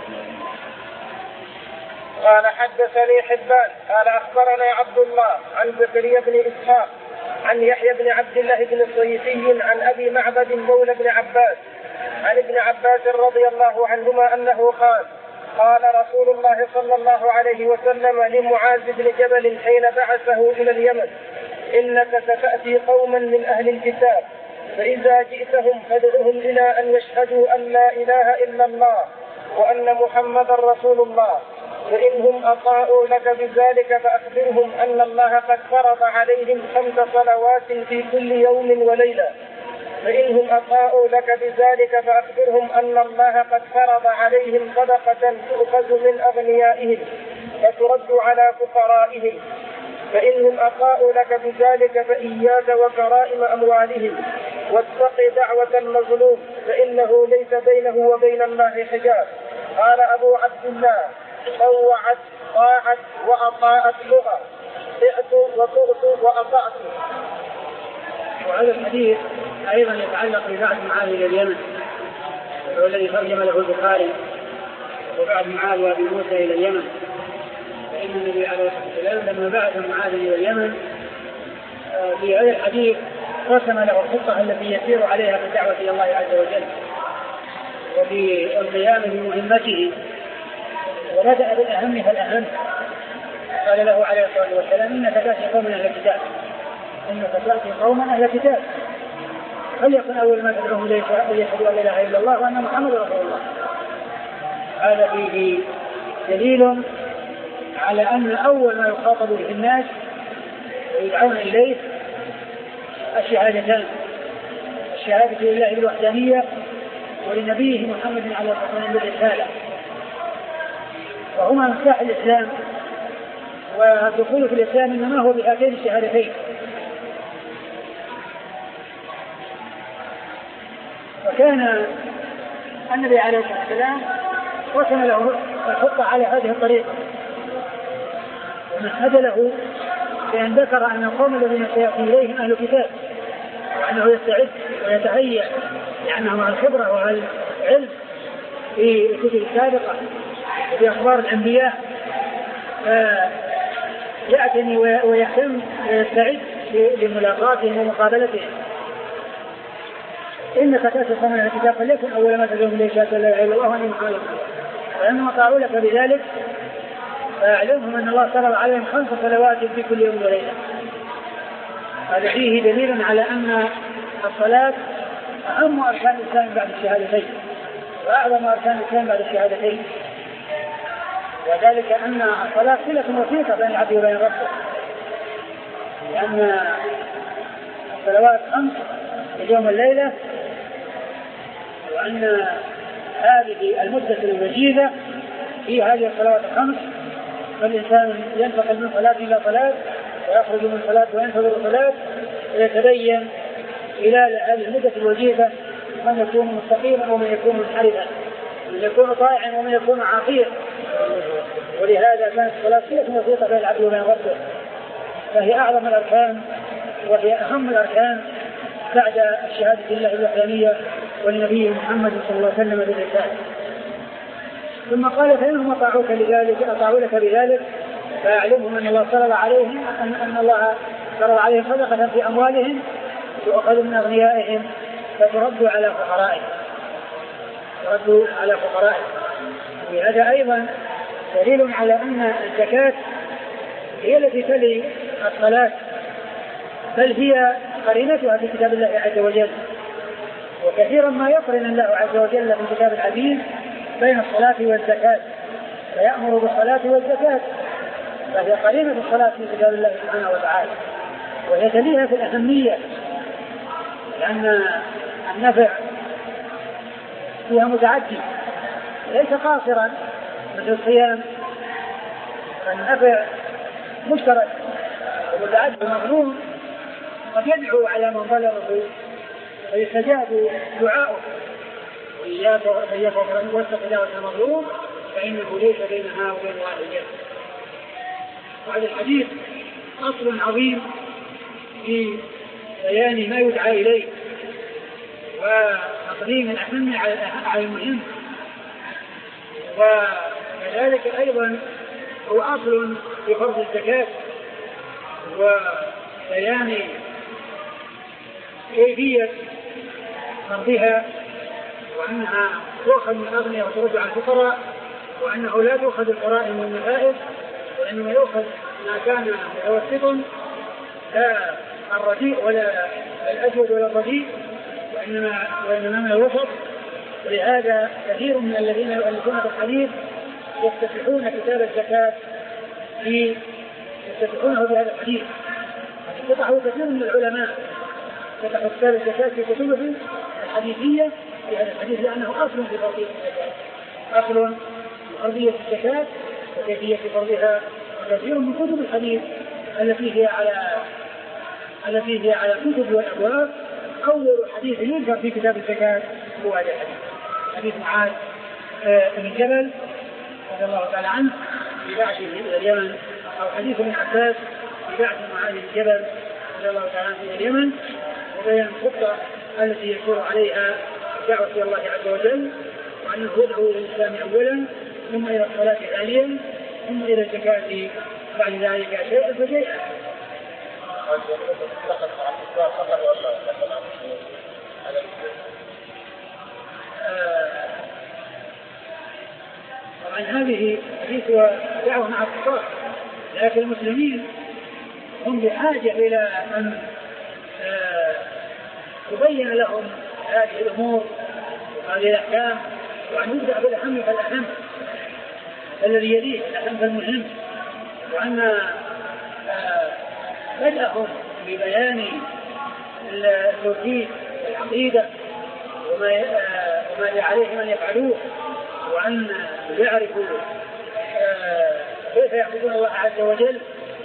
قال حدثني حبان قال أخبرنا عبد الله عن بكري بن إسحاق عن يحيى بن عبد الله بن صيفي عن أبي معبد مولى بن عباس عن ابن عباس رضي الله عنهما أنه قال قال رسول الله صلى الله عليه وسلم لمعاذ بن جبل حين بعثه إلى اليمن إنك ستأتي قوما من أهل الكتاب فإذا جئتهم فادعهم إلى أن يشهدوا أن لا إله إلا الله وأن محمد رسول الله فإنهم أطاعوا لك بذلك فأخبرهم أن الله قد فرض عليهم خمس صلوات في كل يوم وليلة فإنهم أطاعوا لك بذلك فأخبرهم أن الله قد فرض عليهم صدقة تؤخذ من أغنيائهم فترد على فقرائهم فإنهم أطاعوا لك بذلك فإياك وكرائم أموالهم واتق دعوة المظلوم فإنه ليس بينه وبين الله حجاب. قال أبو عبد الله طوعت طاعت وأطاعت لغة ائت وطغت وأطعت. وهذا الحديث أيضا يتعلق ببعث معاذ إلى اليمن والذي ترجم له البخاري وبعث معاذ وأبي موسى إلى اليمن. فإن النبي عليه الصلاة والسلام لما بعث معاذ إلى اليمن في هذا الحديث رسم له الخطة التي يسير عليها في الدعوة إلى الله عز وجل وفي القيام بمهمته، وبدأ بالأهم فالأهم. قال له عليه الصلاة والسلام إنك تأتي قوما أهل الكتاب إنك تأتي قوما أهل الكتاب فليكن أول ما تدعوهم إليه يشهدوا أن لا إله إلا الله وأن محمد رسول الله. هذا فيه دليل على أن أول ما يخاطب به الناس ويدعون إليه الشهادتان، الشهادة لله بالوحدانية ولنبيه محمد عليه الصلاة والسلام بالرسالة، وهما مفتاح الإسلام. والدخول في الإسلام إنما هو بهاتين الشهادتين. وكان النبي عليه الصلاة والسلام رسم له الخطة على هذه الطريقة ومهد له بأن ذكر أن القوم الذين سيأتي إليهم أهل الكتاب وأنه يستعد ويتهيأ لأنه مع الخبرة والعلم في الكتب السابقة وفي أخبار الأنبياء يأتني ويهتم ويستعد لملاقاتهم ومقابلتهم. إنك تأتي قوم من الكتاب فليكن أول ما تدعوهم إليه شهادة لا إله إلا الله وأن محمدا رسول الله فإنهم أطاعوا لك بذلك فأعلمهم أن الله فرض عليهم خمس صلوات في كل يوم وليلة. هذا فيه دليل على أن الصلاة أهم أركان الإسلام بعد الشهادتين وأعظم أركان الإسلام بعد الشهادتين، وذلك أن الصلاة صلة وثيقة بين العبد وبين ربه، لأن الصلوات خمس في اليوم والليلة، وأن هذه المدة الوجيزة في هذه الصلوات الخمس فالإنسان ينتقل من صلاة إلى صلاة ويخرج من صلاة وينتظر صلاة ويتبين خلال هذه المدة الوجيزة من يكون مستقيما ومن يكون منحرفا، من يكون طائعا ومن يكون عاصيا. ولهذا كانت الصلاة صلة وثيقة بين العبد وبين ربه، فهي أعظم الأركان وهي أهم الأركان بعد الشهادة لله الوحدانية والنبي محمد صلى الله عليه وسلم بالرسالة. ثم قال فإنهم أطاعوك لذلك أطاعوا لك بذلك فأعلمهم أن الله فرض عليهم أن, أن الله فرض عليهم صدقة في أموالهم تؤخذ من أغنيائهم فترد على فقرائهم ترد على فقرائهم. وهذا أيضا دليل على أن الزكاة هي التي تلي الصلاة، بل هي قرينتها في كتاب الله عز وجل. وكثيرا ما يقرن الله عز وجل في كتاب العزيز بين الصلاة والزكاة، فيأمر بالصلاة والزكاة، فهي قرينة الصلاة في كتاب الله سبحانه وتعالى، وهي تليها في الأهمية، لأن النفع فيها متعدي ليس قاصرا مثل الصيام، فالنفع مشترك ومتعدي مظلوم، قد يدعو على من ظلمه ويستجاب دعاؤه، وإياك واتق دعوة المظلوم فإنه ليس بينها وبين واحد. وهذا الحديث أصل عظيم في بيان ما يدعى إليه وتقديم الأهم على المهم، وكذلك أيضا هو أصل في فرض الزكاة وبيان كيفية فرضها، وأنها تؤخذ من الأغنياء وترد على الفقراء، وأنه لا تؤخذ القرائن من النفائس، وإنما يؤخذ ما كان متوسط لا الرديء ولا الأسود ولا الرديء، وإنما وإنما من الوسط. ولهذا كثير من الذين يؤلفون في الحديث يفتتحون كتاب الزكاة في يفتتحونه بهذا الحديث. افتتحوا كثير من العلماء فتحوا كتاب الزكاة في كتبهم الحديثية في هذا الحديث، لأنه أصل في فرضية الزكاة، أصل في فرضية الزكاة وكيفية فرضها. كثير من كتب الحديث التي هي على التي هي على الكتب والأبواب أول حديث يذكر في كتاب الزكاة هو هذا الحديث، حديث معاذ بن جبل رضي الله تعالى عنه في بعثه إلى اليمن، أو حديث ابن عباس في بعث معاذ بن جبل رضي الله تعالى عنه إلى اليمن، وبيان الخطة التي يسير عليها دعوة إلى الله عز وجل، وأنه يدعو إلى الإسلام أولا، ثم إلى الصلاة ثانيا، ثم إلى الزكاة بعد ذلك شيئا فشيئا. طبعا هذه حديث دعوة مع الكفار، لكن المسلمين هم بحاجة إلى أن تبين لهم هذه الأمور وهذه الأحكام، وأن يبدأ بالأهم فالأهم الذي يليه الأهم فالمهم، وأن بدأهم ببيان التوحيد والعقيدة وما وما عليه من يفعلوه، وأن يعرفوا كيف يعبدون الله عز وجل،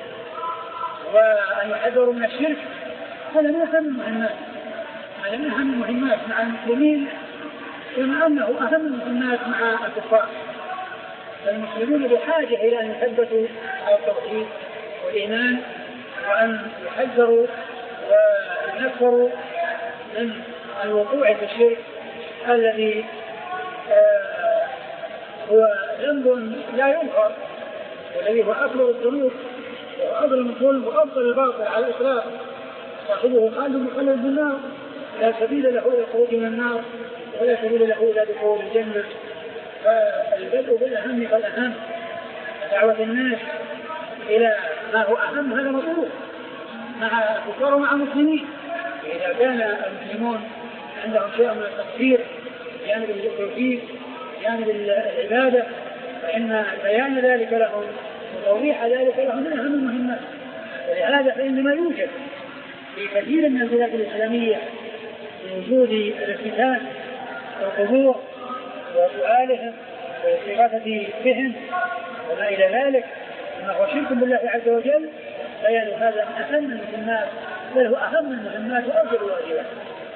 وأن يحذروا من الشرك. هذا من أهم المهمات، هذا من أهم المهمات مع المسلمين، كما أنه أهم المهمات مع الكفار. المسلمون بحاجة إلى أن يثبتوا على التوحيد والإيمان، وأن يحذروا وينفروا من الوقوع في الشرك الذي آه هو ذنب لا يغفر، والذي هو أكبر الذنوب وأظلم الظلم وأفضل الباطل على الإطلاق، صاحبه خالد مخلد في النار، لا سبيل له إلى الخروج من النار ولا سبيل له إلى دخول الجنة. فالبدء بالأهم فالأهم، دعوة الناس إلى ما هو أهم هذا مطلوب مع الكفار ومع المسلمين. إذا كان المسلمون عندهم شيء من التقصير جانب التوحيد جانب العبادة، فإن بيان ذلك لهم وتوضيح ذلك لهم من أهم المهمات. ولهذا فإنما يوجد في كثير من البلاد الإسلامية وجود الافتتان والقبور وسؤالهم والاستغاثة بهم وما إلى ذلك ما هو شرك بالله عز وجل، بيان هذا من أهم المهمات، بل هو أهم المهمات وأفضل الواجبات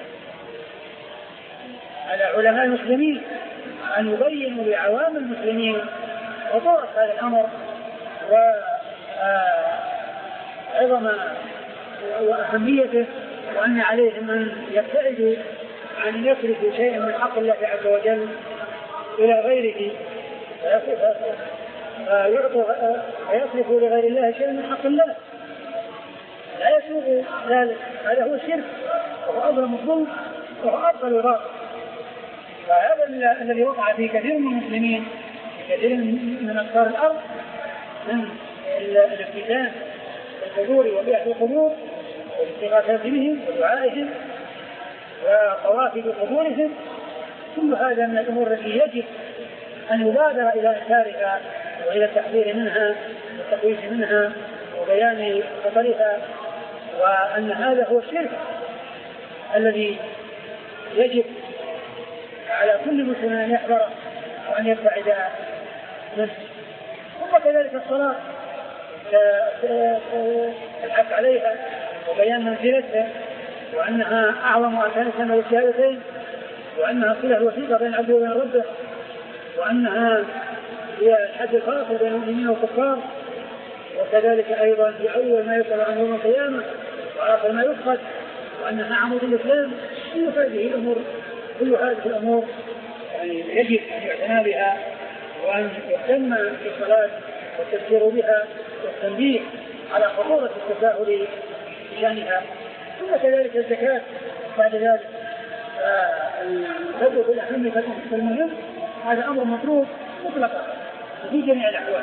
على علماء المسلمين أن يبينوا لعوام المسلمين خطورة هذا الأمر وعظم وأهميته، وأن عليهم أن يبتعدوا عن يصرفوا شيئا من حق الله عز وجل إلى غيره فيصرفوا لغير الله شيئا من حق الله، لا يسوغ ذلك، هذا هو الشرك. وهو أظلم الظلم وهو أفضل الباطل. فهذا الذي وقع في كثير من المسلمين في كثير من أقطار الأرض من الافتتان بالقبور وبيع القبور والاستغاثات بهم ودعائهم وطواف بقبورهم، كل هذا من الأمور التي يجب أن يبادر إلى إنكارها وإلى التحذير منها والتخويف منها وبيان خطرها، وأن هذا هو الشرك الذي يجب على كل مسلم أن يحذره وأن يبتعد منه. ثم كذلك الصلاة الحث عليها وبيان منزلتها وأنها أعظم أركان الإسلام والشهادتين، وأنها صلة الوثيقة بين العبد وبين ربه، وأنها هي الحد الفاصل بين المؤمنين والكفار، وكذلك أيضا في أول ما يسأل عن يوم القيامة وآخر ما يفقد، وأنها عمود الإسلام. كل هذه الأمور كل هذه الأمور يعني يجب أن يعتنى بها وأن يهتم بالصلاة والتذكير بها والتنبيه على خطورة التساهل بشأنها. ثم كذلك الزكاة بعد ذلك البدء بالأهم فالمهم، هذا أمر مطلوب مطلقا في جميع الأحوال.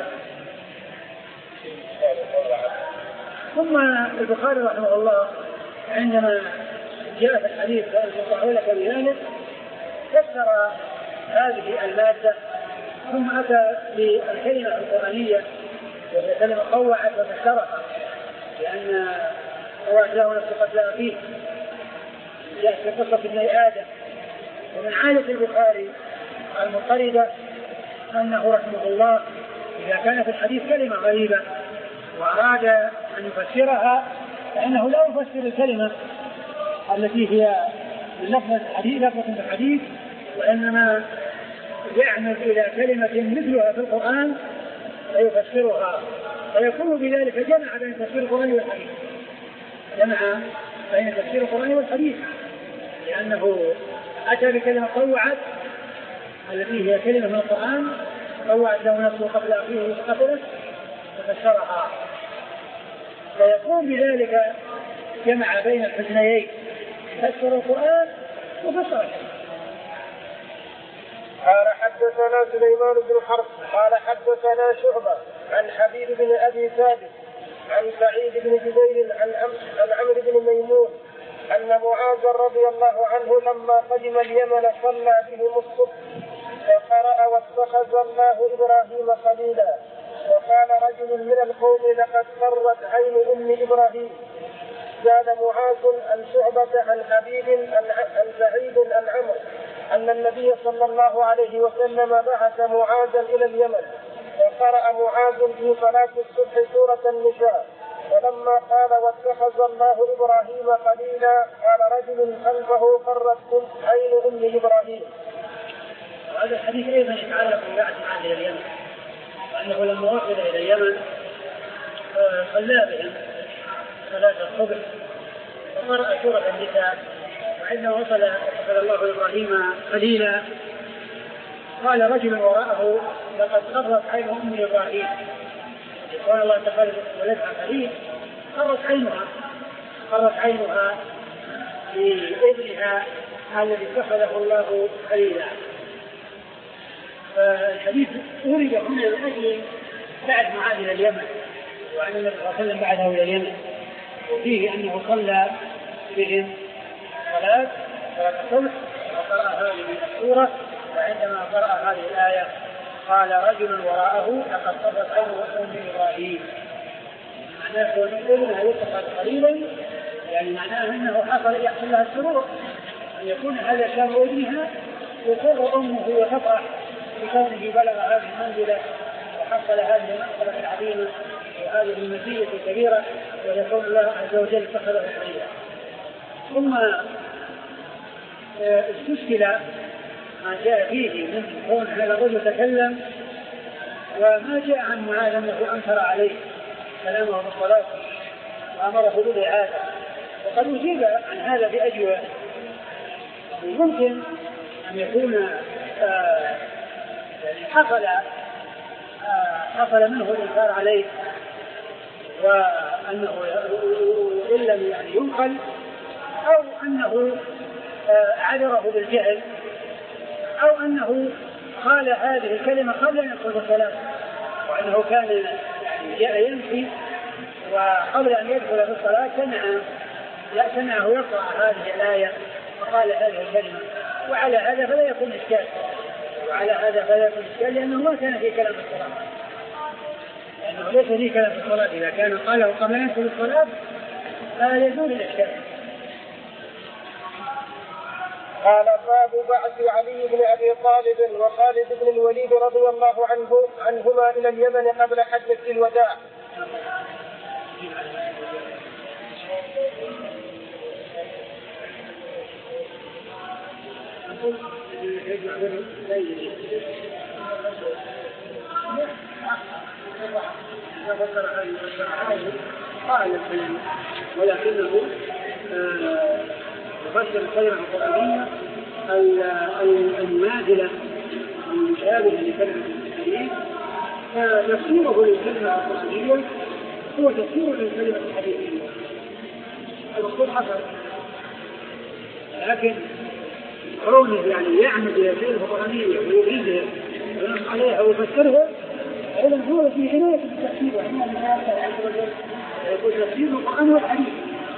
ثم البخاري رحمه الله عندما جاء في الحديث فألقى بذلك فسر هذه المادة، ثم أتى بالكلمة القرآنية وهي كلمة قوعت وفسرها، لأن قوعت له نفس قتلها فيه جاء في قصة ابن آدم. ومن عادة البخاري المضطردة أنه رحمه الله إذا كان في الحديث كلمة غريبة وأراد أن يفسرها فإنه لا يفسر الكلمة التي هي من لفظة الحديث لفظة الحديث، وإنما يعمد إلى كلمة مثلها في القرآن فيفسرها، فيكون بذلك جمع بين تفسير القرآن والحديث جمع بين تفسير القرآن والحديث، لأنه أتى بكلمة قوعت التي هي كلمة من القرآن، قوعت له نفسه قبل أخيه قتله ففسرها، فيكون بذلك جمع بين الحسنيين فسر القرآن وفسر الحديث. قال حدثنا سليمان بن حرب قال حدثنا شعبة عن حبيب بن أبي ثابت عن سعيد بن جبير عن عمرو بن ميمون أن معاذ رضي الله عنه لما قدم اليمن صلى بهم الصبح فقرأ واتخذ الله إبراهيم خليلا، وقال رجل من القوم لقد قرت عين أم إبراهيم. زاد معاذ عن شعبة عن حبيب عن سعيد عن عمرو أن النبي صلى الله عليه وسلم بعث معاذا إلى اليمن، وقرأ معاذ في صلاة الصبح سورة النساء، ولما قال واتخذ الله إبراهيم خليلا قال رجل خلفه قرت عين أم إبراهيم. وهذا الحديث أيضا يتعلق ببعث معاذ إلى اليمن، وأنه لما وصل إلى اليمن صلى بهم صلاة الصبح وقرأ سورة النساء، وعندما وصل اتخذ الله إبراهيم خليلا قال رجل وراءه لقد قرت عين أم إبراهيم، قال الله تعالى ولدها خليل قرت عينها قرت عينها لابنها الذي اتخذه الله خليلا. فالحديث ورد هنا من أجل بعد معاذ إلى اليمن، وعن النبي صلى الله عليه وسلم بعده إلى اليمن، وفيه أنه صلى بهم صلاة صلاة الصبح وقرأ هذه السورة، وعندما قرأ هذه الآية قال رجل وراءه لقد قرت عين أم إبراهيم. معناه أنها يتخذ قليلا، يعني معناه أنه حصل يحصل لها السرور أن يكون هذا شاب ابنها يسر أمه وتفرح بكونه بلغ هذه المنزلة وحصل هذه المنزلة العظيمة وهذه المزية الكبيرة، ويكون الله عز وجل اتخذه قليلا. ثم استشكل ما جاء فيه من كون هذا الرجل تكلم، وما جاء عن معاذ أنه أنكر عليه كلامه بالصلاة وأمره بالإعادة، وقد أجيب عن هذا بأجوبة. ممكن أن يكون آه حصل آه حصل منه الإنكار عليه، وأنه إن لم يعني ينقل أو أنه عذره بالجهل، أو أنه قال هذه الكلمة قبل أن يدخل الصلاة، وأنه كان جاء يمشي وقبل أن يدخل في الصلاة سمع لا سمعه يقرأ هذه الآية وقال هذه الكلمة، وعلى هذا فلا يكون إشكال، وعلى هذا فلا يكون إشكال لأنه ما كان في كلام الصلاة، لأنه ليس في كلام الصلاة. إذا كان قاله قبل أن يدخل الصلاة فيزول الإشكال. قال باب بعث علي بن أبي طالب وخالد بن الوليد رضي الله عنه عنهما إلى اليمن قبل حجة الوداع. ولكنه يفسر الكلمة القرآنية المماثلة المشابهة لكلمة الحديث، فتفسيره للكلمة القرآنية هو تفسير للكلمة الحديثية. المقصود حصل، لكن كونه يعني يعمد إلى الكلمة القرآنية ويعيدها وينص عليها ويفسرها، هذا هو في عناية التفسير وعناية التفسير عز وجل، يقول تفسير القرآن والحديث.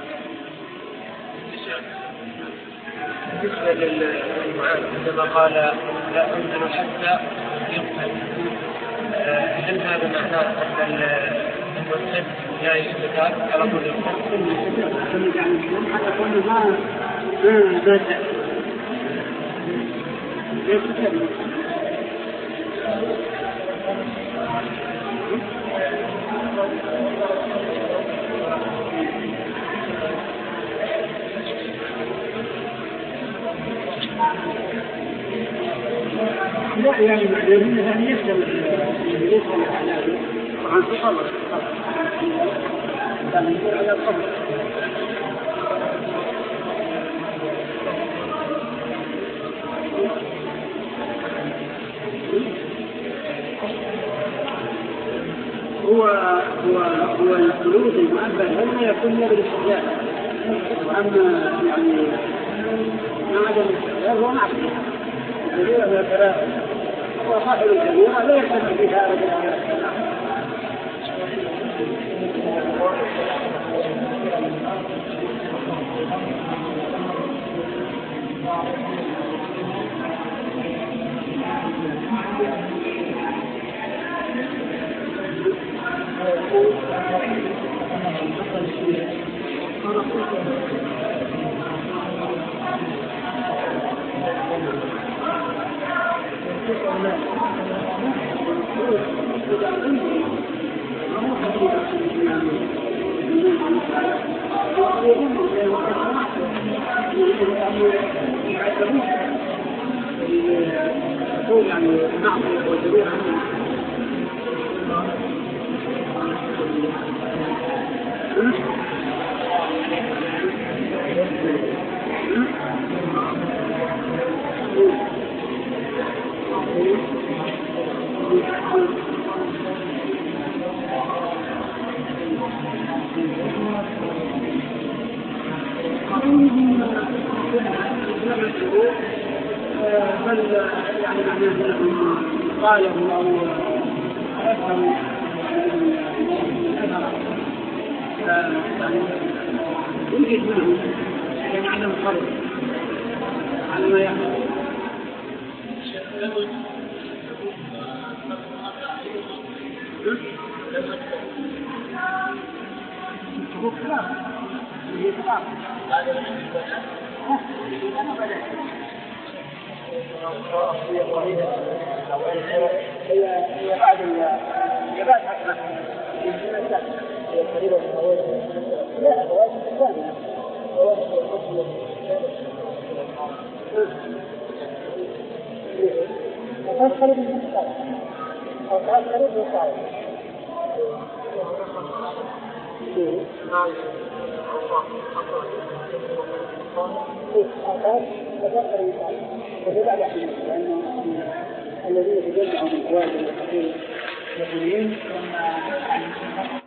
بالنسبة للمعاد عندما قال لا أنزل حتى يقتل، هل هذا معناه أن المرتد لا يستتاب على طول يقتل؟ يعني حتى كنا ما ما بدأ يقتل. لا يعني معناه أن يسلم يسلم على عن القبر، كان يقول على القبر. هو هو هو الخلود المؤبد هنا يكون بالاستحلال، أما يعني ما عدم الاستحلال هو معصية. الكبيرة من الكبائر، وصاحب الكبيرة لا يجتمع فيها أبدا. بل يعني معناه انهم قالوا او افهموا يعني يوجد منهم يعني عدم الصبر على ما يحصل. هي هي بعض الإجابات حقنا هي قريبة من هواجه لا هواجه الثانية هواجه القصة وقال قريب من الثانية أو قال قريب من الثانية أعطاك تذكر مثال وتبع الحديث لأنه الذين تجمعوا من أخوات المسلمين لما